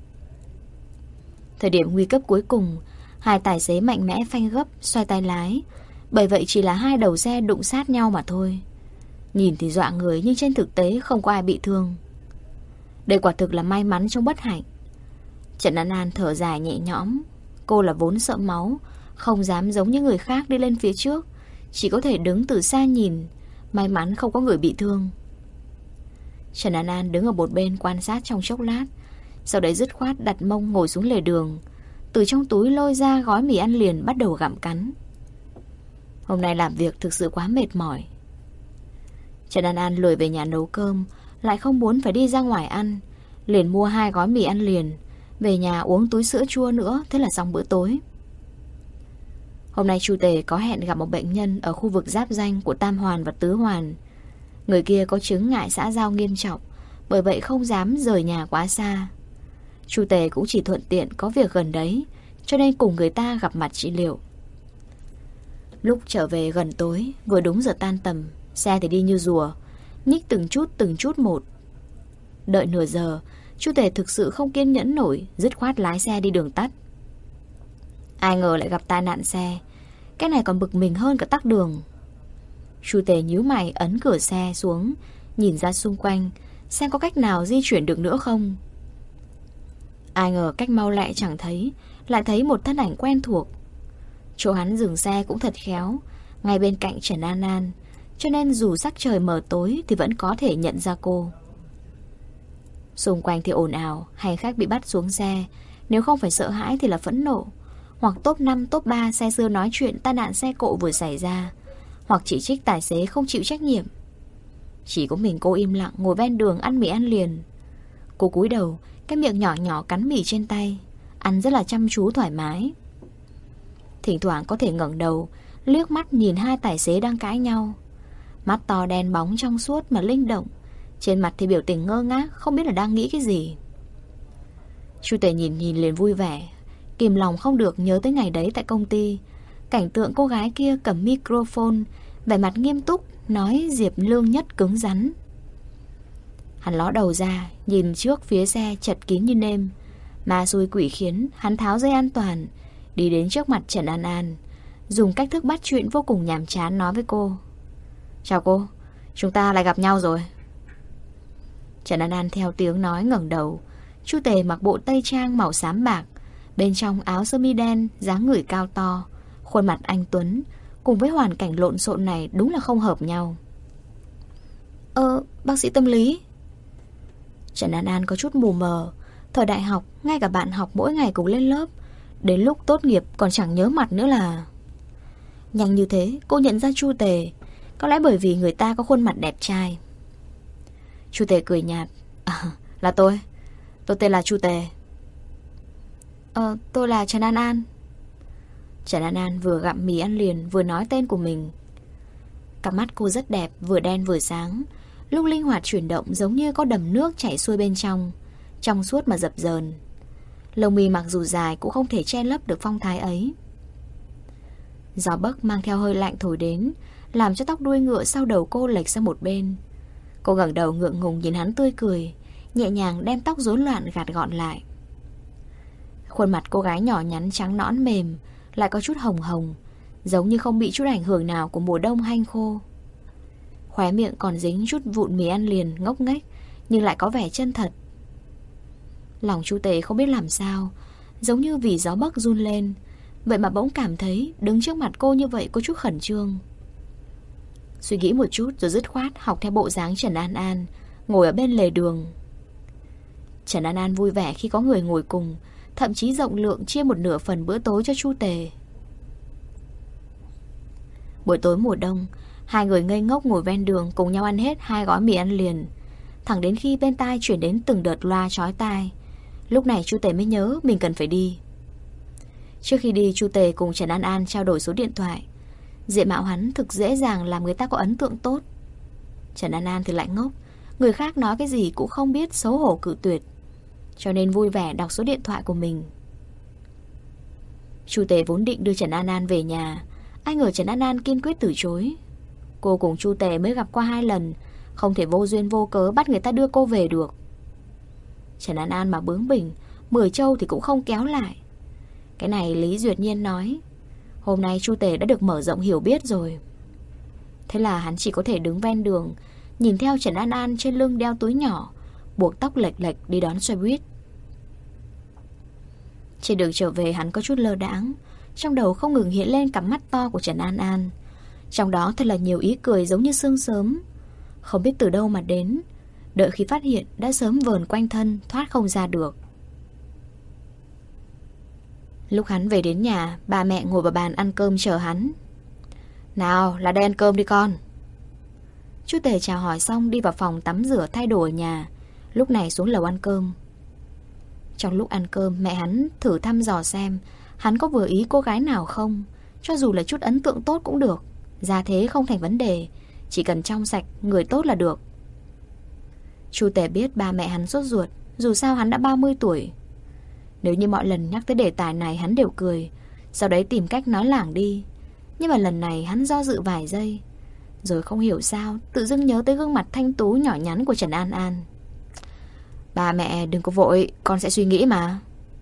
A: Thời điểm nguy cấp cuối cùng, hai tài xế mạnh mẽ phanh gấp, xoay tay lái. Bởi vậy chỉ là hai đầu xe đụng sát nhau mà thôi. Nhìn thì dọa người, nhưng trên thực tế không có ai bị thương. Đây quả thực là may mắn trong bất hạnh. Trần An An thở dài nhẹ nhõm. Cô là vốn sợ máu, không dám giống như người khác đi lên phía trước, chỉ có thể đứng từ xa nhìn. May mắn không có người bị thương. Trần An An đứng ở một bên quan sát trong chốc lát, sau đấy dứt khoát đặt mông ngồi xuống lề đường, từ trong túi lôi ra gói mì ăn liền bắt đầu gặm cắn. Hôm nay làm việc thực sự quá mệt mỏi. Trần An An lười về nhà nấu cơm, lại không muốn phải đi ra ngoài ăn, liền mua 2 gói mì ăn liền, về nhà uống túi sữa chua nữa, thế là xong bữa tối. Hôm nay Chu Tề có hẹn gặp một bệnh nhân ở khu vực giáp ranh của Tam Hoàn và Tứ Hoàn. Người kia có chứng ngại xã giao nghiêm trọng, bởi vậy không dám rời nhà quá xa. Chu Tề cũng chỉ thuận tiện có việc gần đấy, cho nên cùng người ta gặp mặt trị liệu. Lúc trở về gần tối, vừa đúng giờ tan tầm, xe thì đi như rùa, nhích từng chút một. Đợi nửa giờ, Chu Tề thực sự không kiên nhẫn nổi, dứt khoát lái xe đi đường tắt. Ai ngờ lại gặp tai nạn xe, cái này còn bực mình hơn cả tắc đường. Chu Tề nhíu mày ấn cửa xe xuống, nhìn ra xung quanh, xem có cách nào di chuyển được nữa không. Ai ngờ cách mau lẹ chẳng thấy, lại thấy một thân ảnh quen thuộc. Chỗ hắn dừng xe cũng thật khéo, ngay bên cạnh Trần An An, cho nên dù sắc trời mờ tối thì vẫn có thể nhận ra cô. Xung quanh thì ồn ào, hành khách bị bắt xuống xe, nếu không phải sợ hãi thì là phẫn nộ, hoặc top 5, top 3 xe xưa nói chuyện tai nạn xe cộ vừa xảy ra, hoặc chỉ trích tài xế không chịu trách nhiệm. Chỉ có mình cô im lặng ngồi ven đường ăn mì ăn liền. Cô cúi đầu, cái miệng nhỏ nhỏ cắn mì trên tay, ăn rất là chăm chú thoải mái. Thỉnh thoảng có thể ngẩng đầu, liếc mắt nhìn hai tài xế đang cãi nhau. Mắt to đen bóng trong suốt mà linh động, trên mặt thì biểu tình ngơ ngác, không biết là đang nghĩ cái gì. Chu Tề nhìn liền vui vẻ, kìm lòng không được nhớ tới ngày đấy tại công ty. Cảnh tượng cô gái kia cầm microphone, vẻ mặt nghiêm túc, nói Diệp Lương Nhất cứng rắn. Hắn ló đầu ra, nhìn trước phía xe chật kín như nêm. Ma xui quỷ khiến, hắn tháo dây an toàn, đi đến trước mặt Trần An An, dùng cách thức bắt chuyện vô cùng nhàm chán nói với cô. Chào cô, chúng ta lại gặp nhau rồi. Trần An An theo tiếng nói ngẩng đầu. Chu Tề mặc bộ tây trang màu xám bạc, bên trong áo sơ mi đen, dáng người cao to, khuôn mặt anh tuấn, cùng với hoàn cảnh lộn xộn này đúng là không hợp nhau. Bác sĩ tâm lý. Trần An An có chút mù mờ. Thời đại học, ngay cả bạn học mỗi ngày cùng lên lớp, đến lúc tốt nghiệp còn chẳng nhớ mặt nữa là. Nhanh như thế cô nhận ra Chu Tề, có lẽ bởi vì người ta có khuôn mặt đẹp trai. Chu Tề cười nhạt. Là tôi tên là Chu Tề. Tôi là Trần An An. Trần An An vừa gặm mì ăn liền vừa nói tên của mình. Cặp mắt cô rất đẹp, vừa đen vừa sáng, lúc linh hoạt chuyển động giống như có đầm nước chảy xuôi bên trong suốt mà dập dờn. Lông mi mặc dù dài cũng không thể che lấp được phong thái ấy. Gió bấc mang theo hơi lạnh thổi đến, làm cho tóc đuôi ngựa sau đầu cô lệch sang một bên. Cô ngẩng đầu ngượng ngùng nhìn hắn tươi cười, nhẹ nhàng đem tóc rối loạn gạt gọn lại. Khuôn mặt cô gái nhỏ nhắn trắng nõn mềm, lại có chút hồng hồng, giống như không bị chút ảnh hưởng nào của mùa đông hanh khô. Khóe miệng còn dính chút vụn mì ăn liền ngốc nghếch, nhưng lại có vẻ chân thật. Lòng Chu Tề không biết làm sao, giống như vì gió bấc run lên, vậy mà bỗng cảm thấy đứng trước mặt cô như vậy có chút khẩn trương. Suy nghĩ một chút rồi dứt khoát học theo bộ dáng Trần An An, ngồi ở bên lề đường. Trần An An vui vẻ khi có người ngồi cùng, thậm chí rộng lượng chia một nửa phần bữa tối cho Chu Tề. Buổi tối mùa đông, hai người ngây ngốc ngồi ven đường cùng nhau ăn hết 2 gói mì ăn liền, thẳng đến khi bên tai chuyển đến từng đợt loa chói tai. Lúc này Chu Tề mới nhớ mình cần phải đi. Trước khi đi, Chu Tề cùng Trần An An trao đổi số điện thoại. Diện mạo hắn thực dễ dàng làm người ta có ấn tượng tốt. Trần An An thì lại ngốc, người khác nói cái gì cũng không biết xấu hổ cự tuyệt, cho nên vui vẻ đọc số điện thoại của mình. Chu Tề vốn định đưa Trần An An về nhà, ai ngờ Trần An An kiên quyết từ chối. Cô cùng Chu Tề mới gặp qua 2 lần, không thể vô duyên vô cớ bắt người ta đưa cô về được. Trần An An mà bướng bỉnh, 10 trâu thì cũng không kéo lại. Cái này Lý Duyệt Nhiên nói. Hôm nay Chu Tề đã được mở rộng hiểu biết rồi. Thế là hắn chỉ có thể đứng ven đường, nhìn theo Trần An An trên lưng đeo túi nhỏ, buộc tóc lệch lệch đi đón xe buýt. Trên đường trở về hắn có chút lơ đãng, trong đầu không ngừng hiện lên cặp mắt to của Trần An An. Trong đó thật là nhiều ý cười giống như sương sớm, không biết từ đâu mà đến, đợi khi phát hiện đã sớm vờn quanh thân, thoát không ra được. Lúc hắn về đến nhà, ba mẹ ngồi vào bàn ăn cơm chờ hắn. Nào, là đây ăn cơm đi con. Chu Tề chào hỏi xong đi vào phòng tắm rửa thay đồ ở nhà, lúc này xuống lầu ăn cơm. Trong lúc ăn cơm, mẹ hắn thử thăm dò xem hắn có vừa ý cô gái nào không, cho dù là chút ấn tượng tốt cũng được, gia thế không thành vấn đề, chỉ cần trong sạch, người tốt là được. Chu Tề biết ba mẹ hắn sốt ruột, dù sao hắn đã 30 tuổi. Nếu như mọi lần nhắc tới đề tài này hắn đều cười, sau đấy tìm cách nói lảng đi. Nhưng mà lần này hắn do dự vài giây, rồi không hiểu sao tự dưng nhớ tới gương mặt thanh tú nhỏ nhắn của Trần An An. Ba mẹ đừng có vội, con sẽ suy nghĩ mà.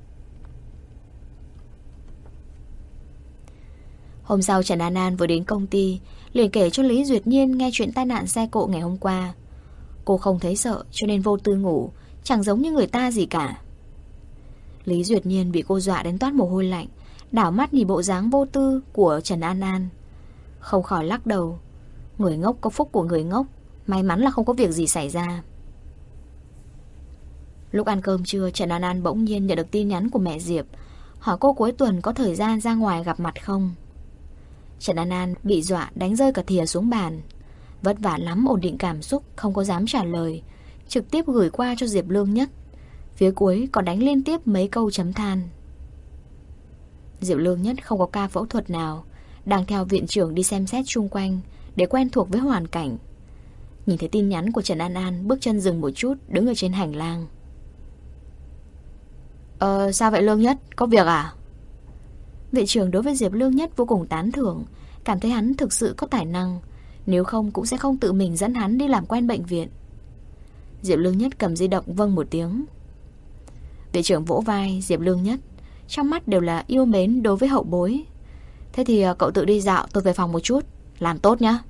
A: Hôm sau Trần An An vừa đến công ty, liền kể cho Lý Duyệt Nhiên nghe chuyện tai nạn xe cộ ngày hôm qua. Cô không thấy sợ cho nên vô tư ngủ, chẳng giống như người ta gì cả. Lý Duyệt Nhiên bị cô dọa đến toát mồ hôi lạnh, đảo mắt nhìn bộ dáng vô tư của Trần An An, không khỏi lắc đầu. Người ngốc có phúc của người ngốc, may mắn là không có việc gì xảy ra. Lúc ăn cơm trưa, Trần An An bỗng nhiên nhận được tin nhắn của mẹ Diệp, hỏi cô cuối tuần có thời gian ra ngoài gặp mặt không. Trần An An bị dọa đánh rơi cả thìa xuống bàn, vất vả lắm ổn định cảm xúc, không có dám trả lời, trực tiếp gửi qua cho Diệp Lương Nhất. Phía cuối còn đánh liên tiếp mấy câu chấm than. Diệp Lương Nhất không có ca phẫu thuật nào, đang theo viện trưởng đi xem xét chung quanh để quen thuộc với hoàn cảnh. Nhìn thấy tin nhắn của Trần An An, bước chân dừng một chút, đứng ở trên hành lang. Sao vậy Lương Nhất, có việc à? Viện trưởng đối với Diệp Lương Nhất vô cùng tán thưởng, cảm thấy hắn thực sự có tài năng, nếu không cũng sẽ không tự mình dẫn hắn đi làm quen bệnh viện. Diệp Lương Nhất cầm di động vâng một tiếng. Viện trưởng vỗ vai Diệp Lương Nhất, trong mắt đều là yêu mến đối với hậu bối. Thế thì cậu tự đi dạo, tôi về phòng một chút, làm tốt nhá.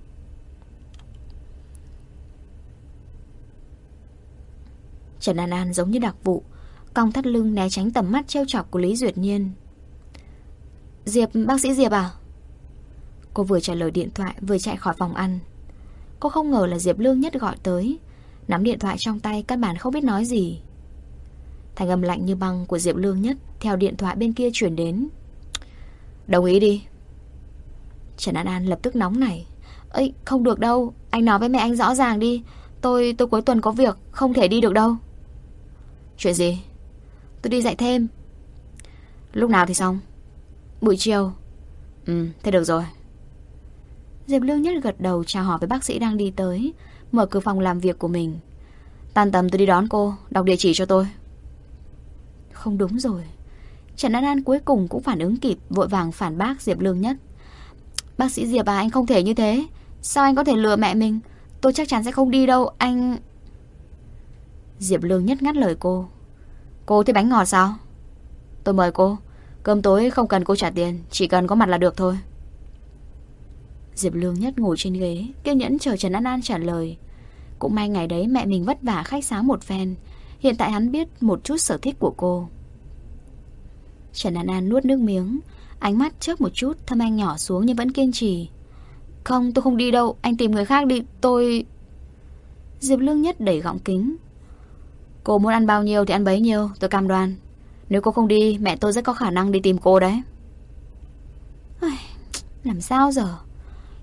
A: Trần An An giống như đặc vụ, cong thắt lưng né tránh tầm mắt trêu chọc của Lý Duyệt Nhiên. Bác sĩ Diệp à? Cô vừa trả lời điện thoại vừa chạy khỏi phòng ăn. Cô không ngờ là Diệp Lương Nhất gọi tới, nắm điện thoại trong tay căn bản không biết nói gì. Thanh âm lạnh như băng của Diệp Lương Nhất theo điện thoại bên kia chuyển đến. Đồng ý đi. Trần An An lập tức nóng nảy. Ây, không được đâu, anh nói với mẹ anh rõ ràng đi. Tôi cuối tuần có việc, không thể đi được đâu. Chuyện gì? Tôi đi dạy thêm. Lúc nào thì xong? Buổi chiều. Thế được rồi. Diệp Lương Nhất gật đầu chào hỏi với bác sĩ đang đi tới, mở cửa phòng làm việc của mình. Tan tầm tôi đi đón cô, đọc địa chỉ cho tôi. Không đúng rồi. Trần An An cuối cùng cũng phản ứng kịp, vội vàng phản bác Diệp Lương Nhất. Bác sĩ Diệp à, anh không thể như thế. Sao anh có thể lừa mẹ mình? Tôi chắc chắn sẽ không đi đâu, anh... Diệp Lương Nhất ngắt lời cô. Cô thích bánh ngọt sao? Tôi mời cô. Cơm tối không cần cô trả tiền, chỉ cần có mặt là được thôi. Diệp Lương Nhất ngồi trên ghế, kiên nhẫn chờ Trần An An trả lời. Cũng may ngày đấy mẹ mình vất vả khách sáo một phen, hiện tại hắn biết một chút sở thích của cô. Trần An An nuốt nước miếng, ánh mắt chớp một chút, thâm anh nhỏ xuống nhưng vẫn kiên trì. Không, tôi không đi đâu, anh tìm người khác đi, tôi... Diệp Lương Nhất đẩy gọng kính. Cô muốn ăn bao nhiêu thì ăn bấy nhiêu, tôi cam đoan. Nếu cô không đi, mẹ tôi rất có khả năng đi tìm cô đấy. Làm sao giờ?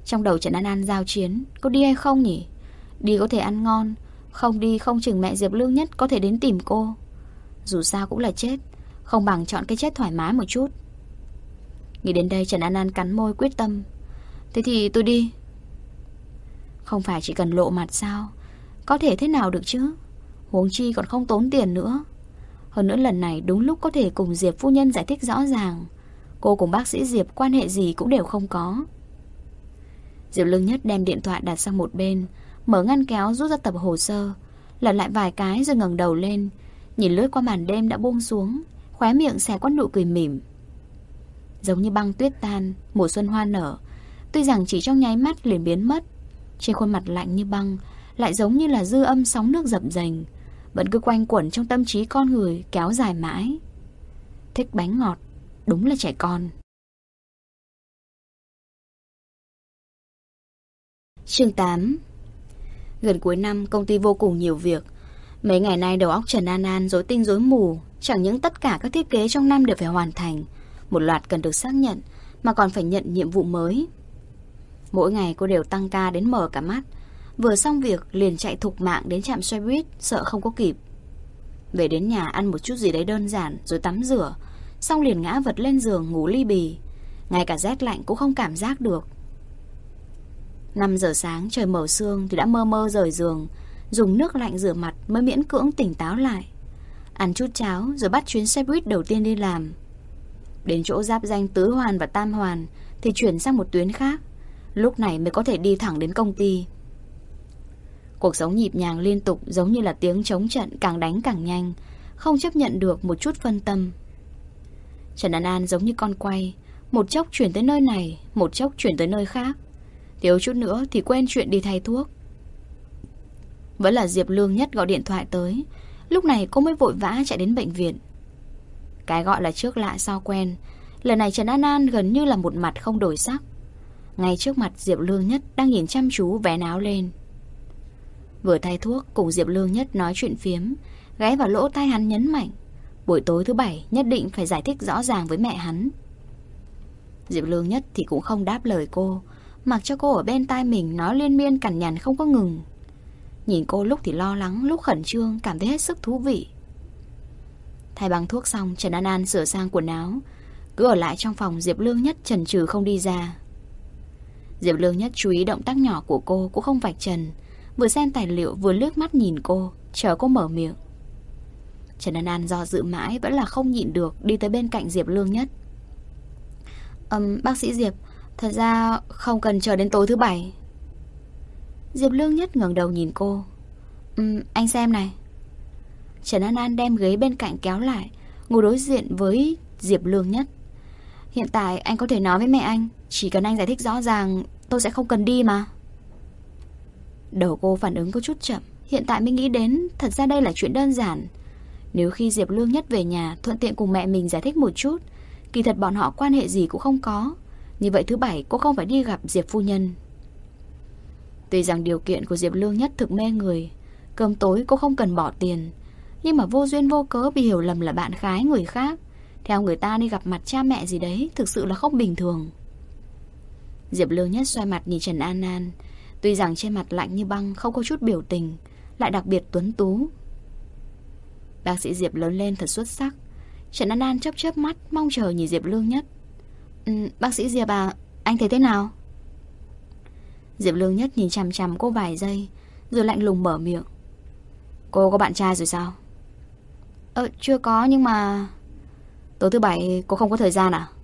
A: Trong đầu Trần An An giao chiến, có đi hay không nhỉ? Đi có thể ăn ngon, không đi không chừng mẹ Diệp Lương Nhất có thể đến tìm cô. Dù sao cũng là chết, không bằng chọn cái chết thoải mái một chút. Nghĩ đến đây Trần An An cắn môi quyết tâm. Thế thì tôi đi. Không phải chỉ cần lộ mặt sao? Có thể thế nào được chứ? Huống chi còn không tốn tiền nữa. Hơn nữa lần này đúng lúc có thể cùng Diệp phu nhân giải thích rõ ràng. Cô cùng bác sĩ Diệp quan hệ gì cũng đều không có. Diệp Lương Nhất đem điện thoại đặt sang một bên, mở ngăn kéo rút ra tập hồ sơ, lật lại vài cái rồi ngẩng đầu lên, nhìn lướt qua màn đêm đã buông xuống, khóe miệng xẹt qua nụ cười mỉm. Giống như băng tuyết tan, mùa xuân hoa nở, tuy rằng chỉ trong nháy mắt liền biến mất. Trên khuôn mặt lạnh như băng, lại giống như là dư âm sóng nước dập dềnh, vẫn cứ quanh quẩn trong tâm trí con người kéo dài mãi. Thích bánh ngọt, đúng là trẻ con. Chương 8. Gần cuối năm công ty vô cùng nhiều việc. Mấy ngày nay đầu óc Trần An An rối tinh rối mù. Chẳng những tất cả các thiết kế trong năm đều phải hoàn thành, một loạt cần được xác nhận, mà còn phải nhận nhiệm vụ mới. Mỗi ngày cô đều tăng ca đến mở cả mắt. Vừa xong việc liền chạy thục mạng đến trạm xe buýt, sợ không có kịp. Về đến nhà ăn một chút gì đấy đơn giản rồi tắm rửa, xong liền ngã vật lên giường ngủ li bì. Ngay cả rét lạnh cũng không cảm giác được. 5 giờ sáng trời mở sương thì đã mơ mơ rời giường, dùng nước lạnh rửa mặt mới miễn cưỡng tỉnh táo lại. Ăn chút cháo rồi bắt chuyến xe buýt đầu tiên đi làm. Đến chỗ giáp danh Tứ Hoàn và Tam Hoàn thì chuyển sang một tuyến khác. Lúc này mới có thể đi thẳng đến công ty. Cuộc sống nhịp nhàng liên tục giống như là tiếng trống trận càng đánh càng nhanh, không chấp nhận được một chút phân tâm. Trần An An giống như con quay, một chốc chuyển tới nơi này, một chốc chuyển tới nơi khác. Thiếu chút nữa thì quên chuyện đi thay thuốc. Vẫn là Diệp Lương Nhất gọi điện thoại tới. Lúc này cô mới vội vã chạy đến bệnh viện. Cái gọi là trước lạ sau quen, lần này Trần An An gần như là một mặt không đổi sắc. Ngay trước mặt Diệp Lương Nhất đang nhìn chăm chú vén áo lên. Vừa thay thuốc cùng Diệp Lương Nhất nói chuyện phiếm, ghé vào lỗ tai hắn nhấn mạnh buổi tối thứ Bảy nhất định phải giải thích rõ ràng với mẹ hắn. Diệp Lương Nhất thì cũng không đáp lời cô, mặc cho cô ở bên tai mình nói liên miên cằn nhằn không có ngừng. Nhìn cô lúc thì lo lắng, lúc khẩn trương, cảm thấy hết sức thú vị. Thay bằng thuốc xong, Trần An An sửa sang quần áo, cứ ở lại trong phòng Diệp Lương Nhất chần chừ không đi ra. Diệp Lương Nhất chú ý động tác nhỏ của cô cũng không vạch trần, vừa xem tài liệu vừa liếc mắt nhìn cô, chờ cô mở miệng. Trần An An do dự mãi vẫn là không nhịn được đi tới bên cạnh Diệp Lương Nhất. Bác sĩ Diệp, thật ra không cần chờ đến tối thứ Bảy. Diệp Lương Nhất ngẩng đầu nhìn cô. Anh xem này. Trần An An đem ghế bên cạnh kéo lại, ngồi đối diện với Diệp Lương Nhất. Hiện tại anh có thể nói với mẹ anh, chỉ cần anh giải thích rõ ràng, tôi sẽ không cần đi mà. Đầu cô phản ứng có chút chậm, hiện tại mới nghĩ đến thật ra đây là chuyện đơn giản. Nếu khi Diệp Lương Nhất về nhà thuận tiện cùng mẹ mình giải thích một chút, kỳ thật bọn họ quan hệ gì cũng không có, như vậy thứ Bảy cô không phải đi gặp Diệp phu nhân. Tuy rằng điều kiện của Diệp Lương Nhất thực mê người, cơm tối cô không cần bỏ tiền, nhưng mà vô duyên vô cớ bị hiểu lầm là bạn gái người khác, theo người ta đi gặp mặt cha mẹ gì đấy, thực sự là không bình thường. Diệp Lương Nhất xoay mặt nhìn Trần An An, tuy rằng trên mặt lạnh như băng, không có chút biểu tình, lại đặc biệt tuấn tú. Bác sĩ Diệp lớn lên thật xuất sắc. Trần An An chớp chớp mắt mong chờ nhìn Diệp Lương Nhất. Bác sĩ Diệp à, anh thấy thế nào? Diệp Lương Nhất nhìn chằm chằm cô vài giây, rồi lạnh lùng mở miệng. Cô có bạn trai rồi sao? Chưa có, nhưng mà... Tối thứ Bảy cô không có thời gian à?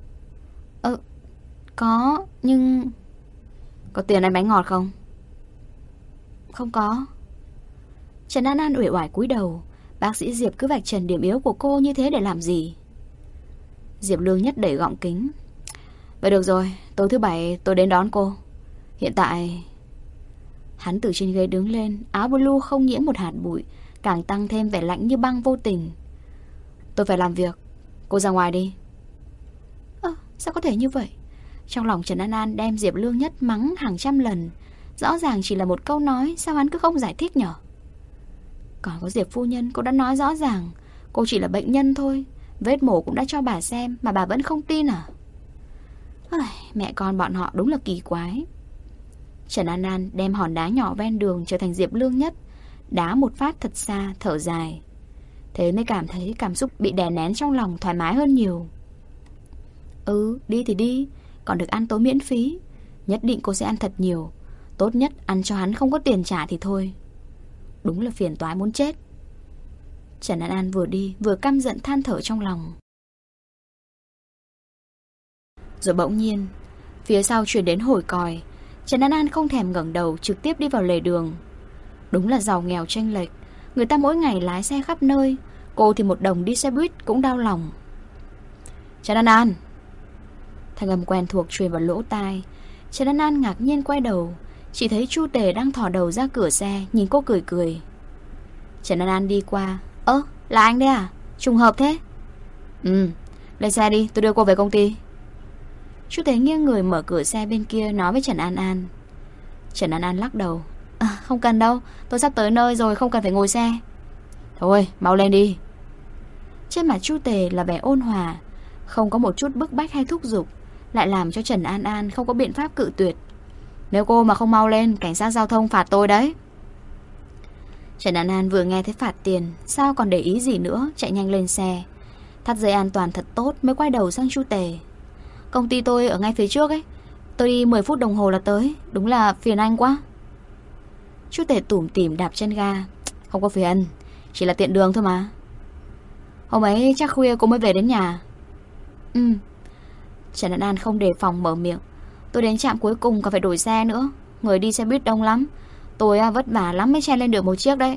A: Có, nhưng... Có tiền ăn bánh ngọt không? Không có. Trần An An uể oải cúi đầu. Bác sĩ Diệp cứ vạch trần điểm yếu của cô như thế để làm gì? Diệp Lương Nhất đẩy gọng kính. Vậy được rồi, tối thứ Bảy tôi đến đón cô. Hiện tại... Hắn từ trên ghế đứng lên, áo blue không nhiễm một hạt bụi, càng tăng thêm vẻ lạnh như băng vô tình. Tôi phải làm việc, cô ra ngoài đi. Sao có thể như vậy? Trong lòng Trần An An đem Diệp Lương Nhất mắng hàng trăm lần. Rõ ràng chỉ là một câu nói, sao hắn cứ không giải thích nhở? Còn có Diệp phu nhân, cô đã nói rõ ràng cô chỉ là bệnh nhân thôi, vết mổ cũng đã cho bà xem mà bà vẫn không tin à? Mẹ con bọn họ đúng là kỳ quái. Trần An An đem hòn đá nhỏ ven đường trở thành Diệp Lương Nhất, đá một phát thật xa, thở dài. Thế mới cảm thấy cảm xúc bị đè nén trong lòng thoải mái hơn nhiều. Đi thì đi, còn được ăn tối miễn phí. Nhất định cô sẽ ăn thật nhiều. Tốt nhất ăn cho hắn không có tiền trả thì thôi. Đúng là phiền toái muốn chết. Trần An An vừa đi vừa căm giận than thở trong lòng. Rồi bỗng nhiên phía sau truyền đến hồi còi. Trần An An không thèm ngẩng đầu, trực tiếp đi vào lề đường. Đúng là giàu nghèo chênh lệch. Người ta mỗi ngày lái xe khắp nơi, cô thì một đồng đi xe buýt cũng đau lòng. Trần An An. Thanh âm quen thuộc truyền vào lỗ tai. Trần An An ngạc nhiên quay đầu, chỉ thấy Chu Tề đang thò đầu ra cửa xe, nhìn cô cười cười. Trần An An đi qua. Là anh đấy à? Trùng hợp thế. Lên xe đi, tôi đưa cô về công ty. Chu Tề nghiêng người mở cửa xe bên kia, nói với Trần An An. Trần An An lắc đầu. Không cần đâu, tôi sắp tới nơi rồi, không cần phải ngồi xe. Thôi, mau lên đi. Trên mặt Chu Tề là vẻ ôn hòa, không có một chút bức bách hay thúc giục, lại làm cho Trần An An không có biện pháp cự tuyệt. Nếu cô mà không mau lên, cảnh sát giao thông phạt tôi đấy. Trần An An vừa nghe thấy phạt tiền, sao còn để ý gì nữa, chạy nhanh lên xe, thắt dây an toàn thật tốt mới quay đầu sang Chu Tề. Công ty tôi ở ngay phía trước ấy, tôi đi 10 phút đồng hồ là tới. Đúng là phiền anh quá. Chu Tề tủm tỉm đạp chân ga. Không có phiền, chỉ là tiện đường thôi mà. Hôm ấy chắc khuya cô mới về đến nhà. Trần An An không đề phòng mở miệng. Tôi đến trạm cuối cùng còn phải đổi xe nữa. Người đi xe buýt đông lắm. Tôi vất vả lắm mới chen lên được một chiếc đấy.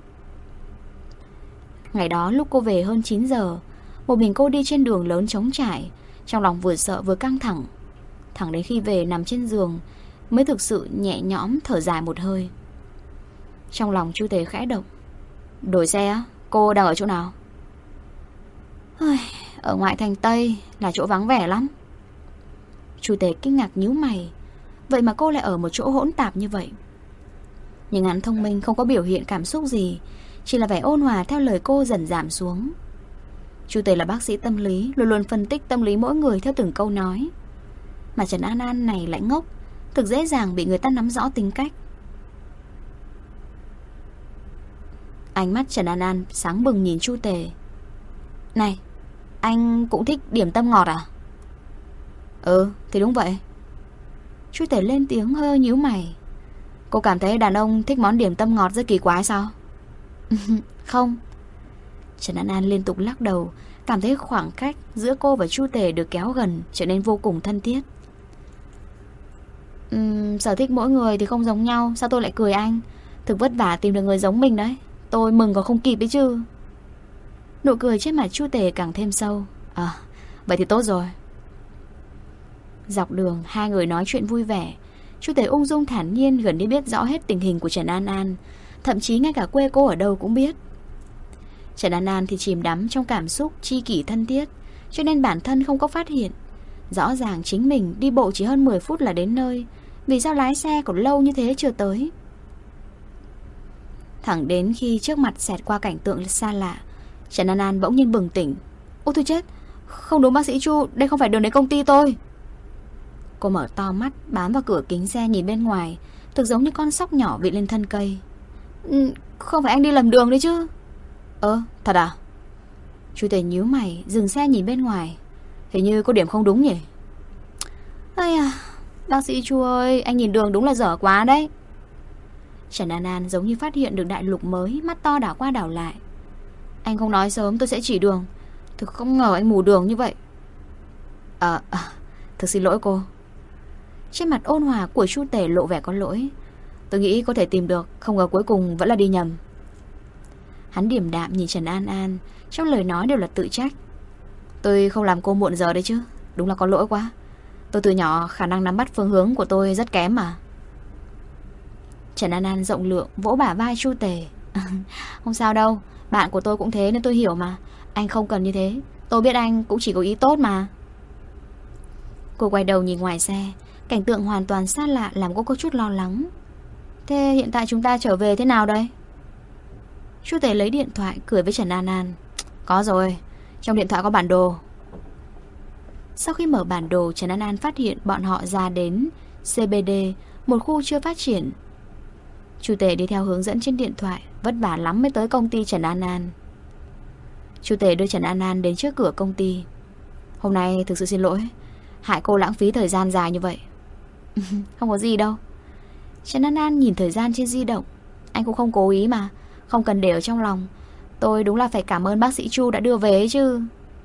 A: Ngày đó lúc cô về hơn 9 giờ, một mình cô đi trên đường lớn trống trải, trong lòng vừa sợ vừa căng thẳng. Thẳng đến khi về nằm trên giường mới thực sự nhẹ nhõm thở dài một hơi. Trong lòng Chu Tề khẽ động. Đổi xe á? Cô đang ở chỗ nào? Ở ngoại thành Tây, là chỗ vắng vẻ lắm. Chu Tề kinh ngạc nhíu mày. Vậy mà cô lại ở một chỗ hỗn tạp như vậy. Nhưng hắn thông minh, không có biểu hiện cảm xúc gì, chỉ là vẻ ôn hòa theo lời cô dần giảm xuống. Chu Tề là bác sĩ tâm lý, luôn luôn phân tích tâm lý mỗi người theo từng câu nói. Mà Trần An An này lại ngốc, thực dễ dàng bị người ta nắm rõ tính cách. Ánh mắt Trần An An sáng bừng nhìn Chu Tề. Này, anh cũng thích điểm tâm ngọt à? Thì đúng vậy. Chu Tề lên tiếng hơi nhíu mày. Cô cảm thấy đàn ông thích món điểm tâm ngọt rất kỳ quái sao? Không. Trần An An liên tục lắc đầu, cảm thấy khoảng cách giữa cô và Chu Tề được kéo gần, trở nên vô cùng thân thiết. Sở thích mỗi người thì không giống nhau, sao tôi lại cười anh? Thực vất vả tìm được người giống mình đấy. Tôi mừng còn không kịp đấy chứ. Nụ cười trên mặt Chu Tề càng thêm sâu. Vậy thì tốt rồi. Dọc đường hai người nói chuyện vui vẻ. Chu Tề ung dung thản nhiên, gần như biết rõ hết tình hình của Trần An An, thậm chí ngay cả quê cô ở đâu cũng biết. Trần An An thì chìm đắm trong cảm xúc tri kỷ thân thiết, cho nên bản thân không có phát hiện. Rõ ràng chính mình đi bộ chỉ hơn 10 phút là đến nơi, vì sao lái xe còn lâu như thế chưa tới. Thẳng đến khi trước mặt xẹt qua cảnh tượng xa lạ, Trần An An bỗng nhiên bừng tỉnh. Ôi tôi chết, không đúng bác sĩ Chu, đây không phải đường đến công ty tôi. Cô mở to mắt, bám vào cửa kính xe nhìn bên ngoài, thực giống như con sóc nhỏ bị lên thân cây. Không phải anh đi lầm đường đấy chứ? Thật à? Chu Tề nhíu mày, dừng xe nhìn bên ngoài. Hình như có điểm không đúng nhỉ? Bác sĩ Chu ơi, anh nhìn đường đúng là dở quá đấy. Trần An An giống như phát hiện được đại lục mới, mắt to đảo qua đảo lại. Anh không nói sớm tôi sẽ chỉ đường. Thực không ngờ anh mù đường như vậy. Thực xin lỗi cô. Trên mặt ôn hòa của Chu Tề lộ vẻ có lỗi. Tôi nghĩ có thể tìm được, không ngờ cuối cùng vẫn là đi nhầm. Hắn điềm đạm nhìn Trần An An, trong lời nói đều là tự trách. Tôi không làm cô muộn giờ đấy chứ. Đúng là có lỗi quá. Tôi từ nhỏ khả năng nắm bắt phương hướng của tôi rất kém mà. Trần An An rộng lượng vỗ bả vai Chu Tề. Không sao đâu, bạn của tôi cũng thế nên tôi hiểu mà. Anh không cần như thế, tôi biết anh cũng chỉ có ý tốt mà. Cô quay đầu nhìn ngoài xe, cảnh tượng hoàn toàn xa lạ làm cô có chút lo lắng. Thế hiện tại chúng ta trở về thế nào đây? Chu Tề lấy điện thoại cười với Trần An An. Có rồi, trong điện thoại có bản đồ. Sau khi mở bản đồ, Trần An An phát hiện bọn họ ra đến CBD, một khu chưa phát triển. Chu Tề đi theo hướng dẫn trên điện thoại, vất vả lắm mới tới công ty Trần An An. Chu Tề đưa Trần An An đến trước cửa công ty. Hôm nay thực sự xin lỗi, hại cô lãng phí thời gian dài như vậy. Không có gì đâu. Trần An An nhìn thời gian trên di động. Anh cũng không cố ý mà, không cần để ở trong lòng. Tôi đúng là phải cảm ơn bác sĩ Chu đã đưa về ấy chứ.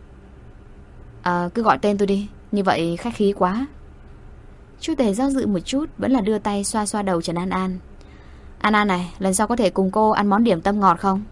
A: Cứ gọi tên tôi đi, như vậy khách khí quá. Chu Tề do dự một chút, vẫn là đưa tay xoa xoa đầu Trần An An. An An này, lần sau có thể cùng cô ăn món điểm tâm ngọt không?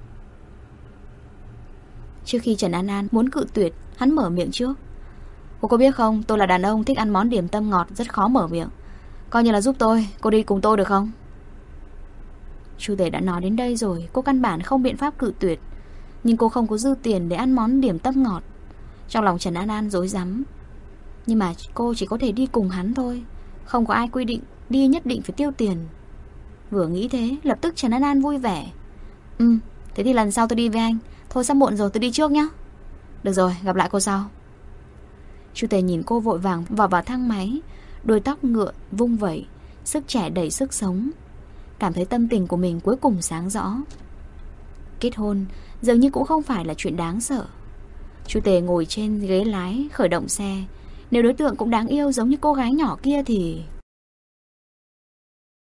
A: Trước khi Trần An An muốn cự tuyệt, hắn mở miệng trước. Cô có biết không, tôi là đàn ông thích ăn món điểm tâm ngọt, rất khó mở miệng. Coi như là giúp tôi, cô đi cùng tôi được không? Chu Tề đã nói đến đây rồi, cô căn bản không biện pháp cự tuyệt. Nhưng cô không có dư tiền để ăn món điểm tâm ngọt. Trong lòng Trần An An rối rắm. Nhưng mà cô chỉ có thể đi cùng hắn thôi. Không có ai quy định đi nhất định phải tiêu tiền. Vừa nghĩ thế, lập tức Trần An An vui vẻ. Thế thì lần sau tôi đi với anh. Thôi sắp muộn rồi, tôi đi trước nhé. Được rồi, gặp lại cô sau. Chu Tề nhìn cô vội vàng vào thang máy, đuôi tóc ngựa vung vẩy, sức trẻ đầy sức sống. Cảm thấy tâm tình của mình cuối cùng sáng rõ. Kết hôn dường như cũng không phải là chuyện đáng sợ. Chu Tề ngồi trên ghế lái khởi động xe. Nếu đối tượng cũng đáng yêu giống như cô gái nhỏ kia thì...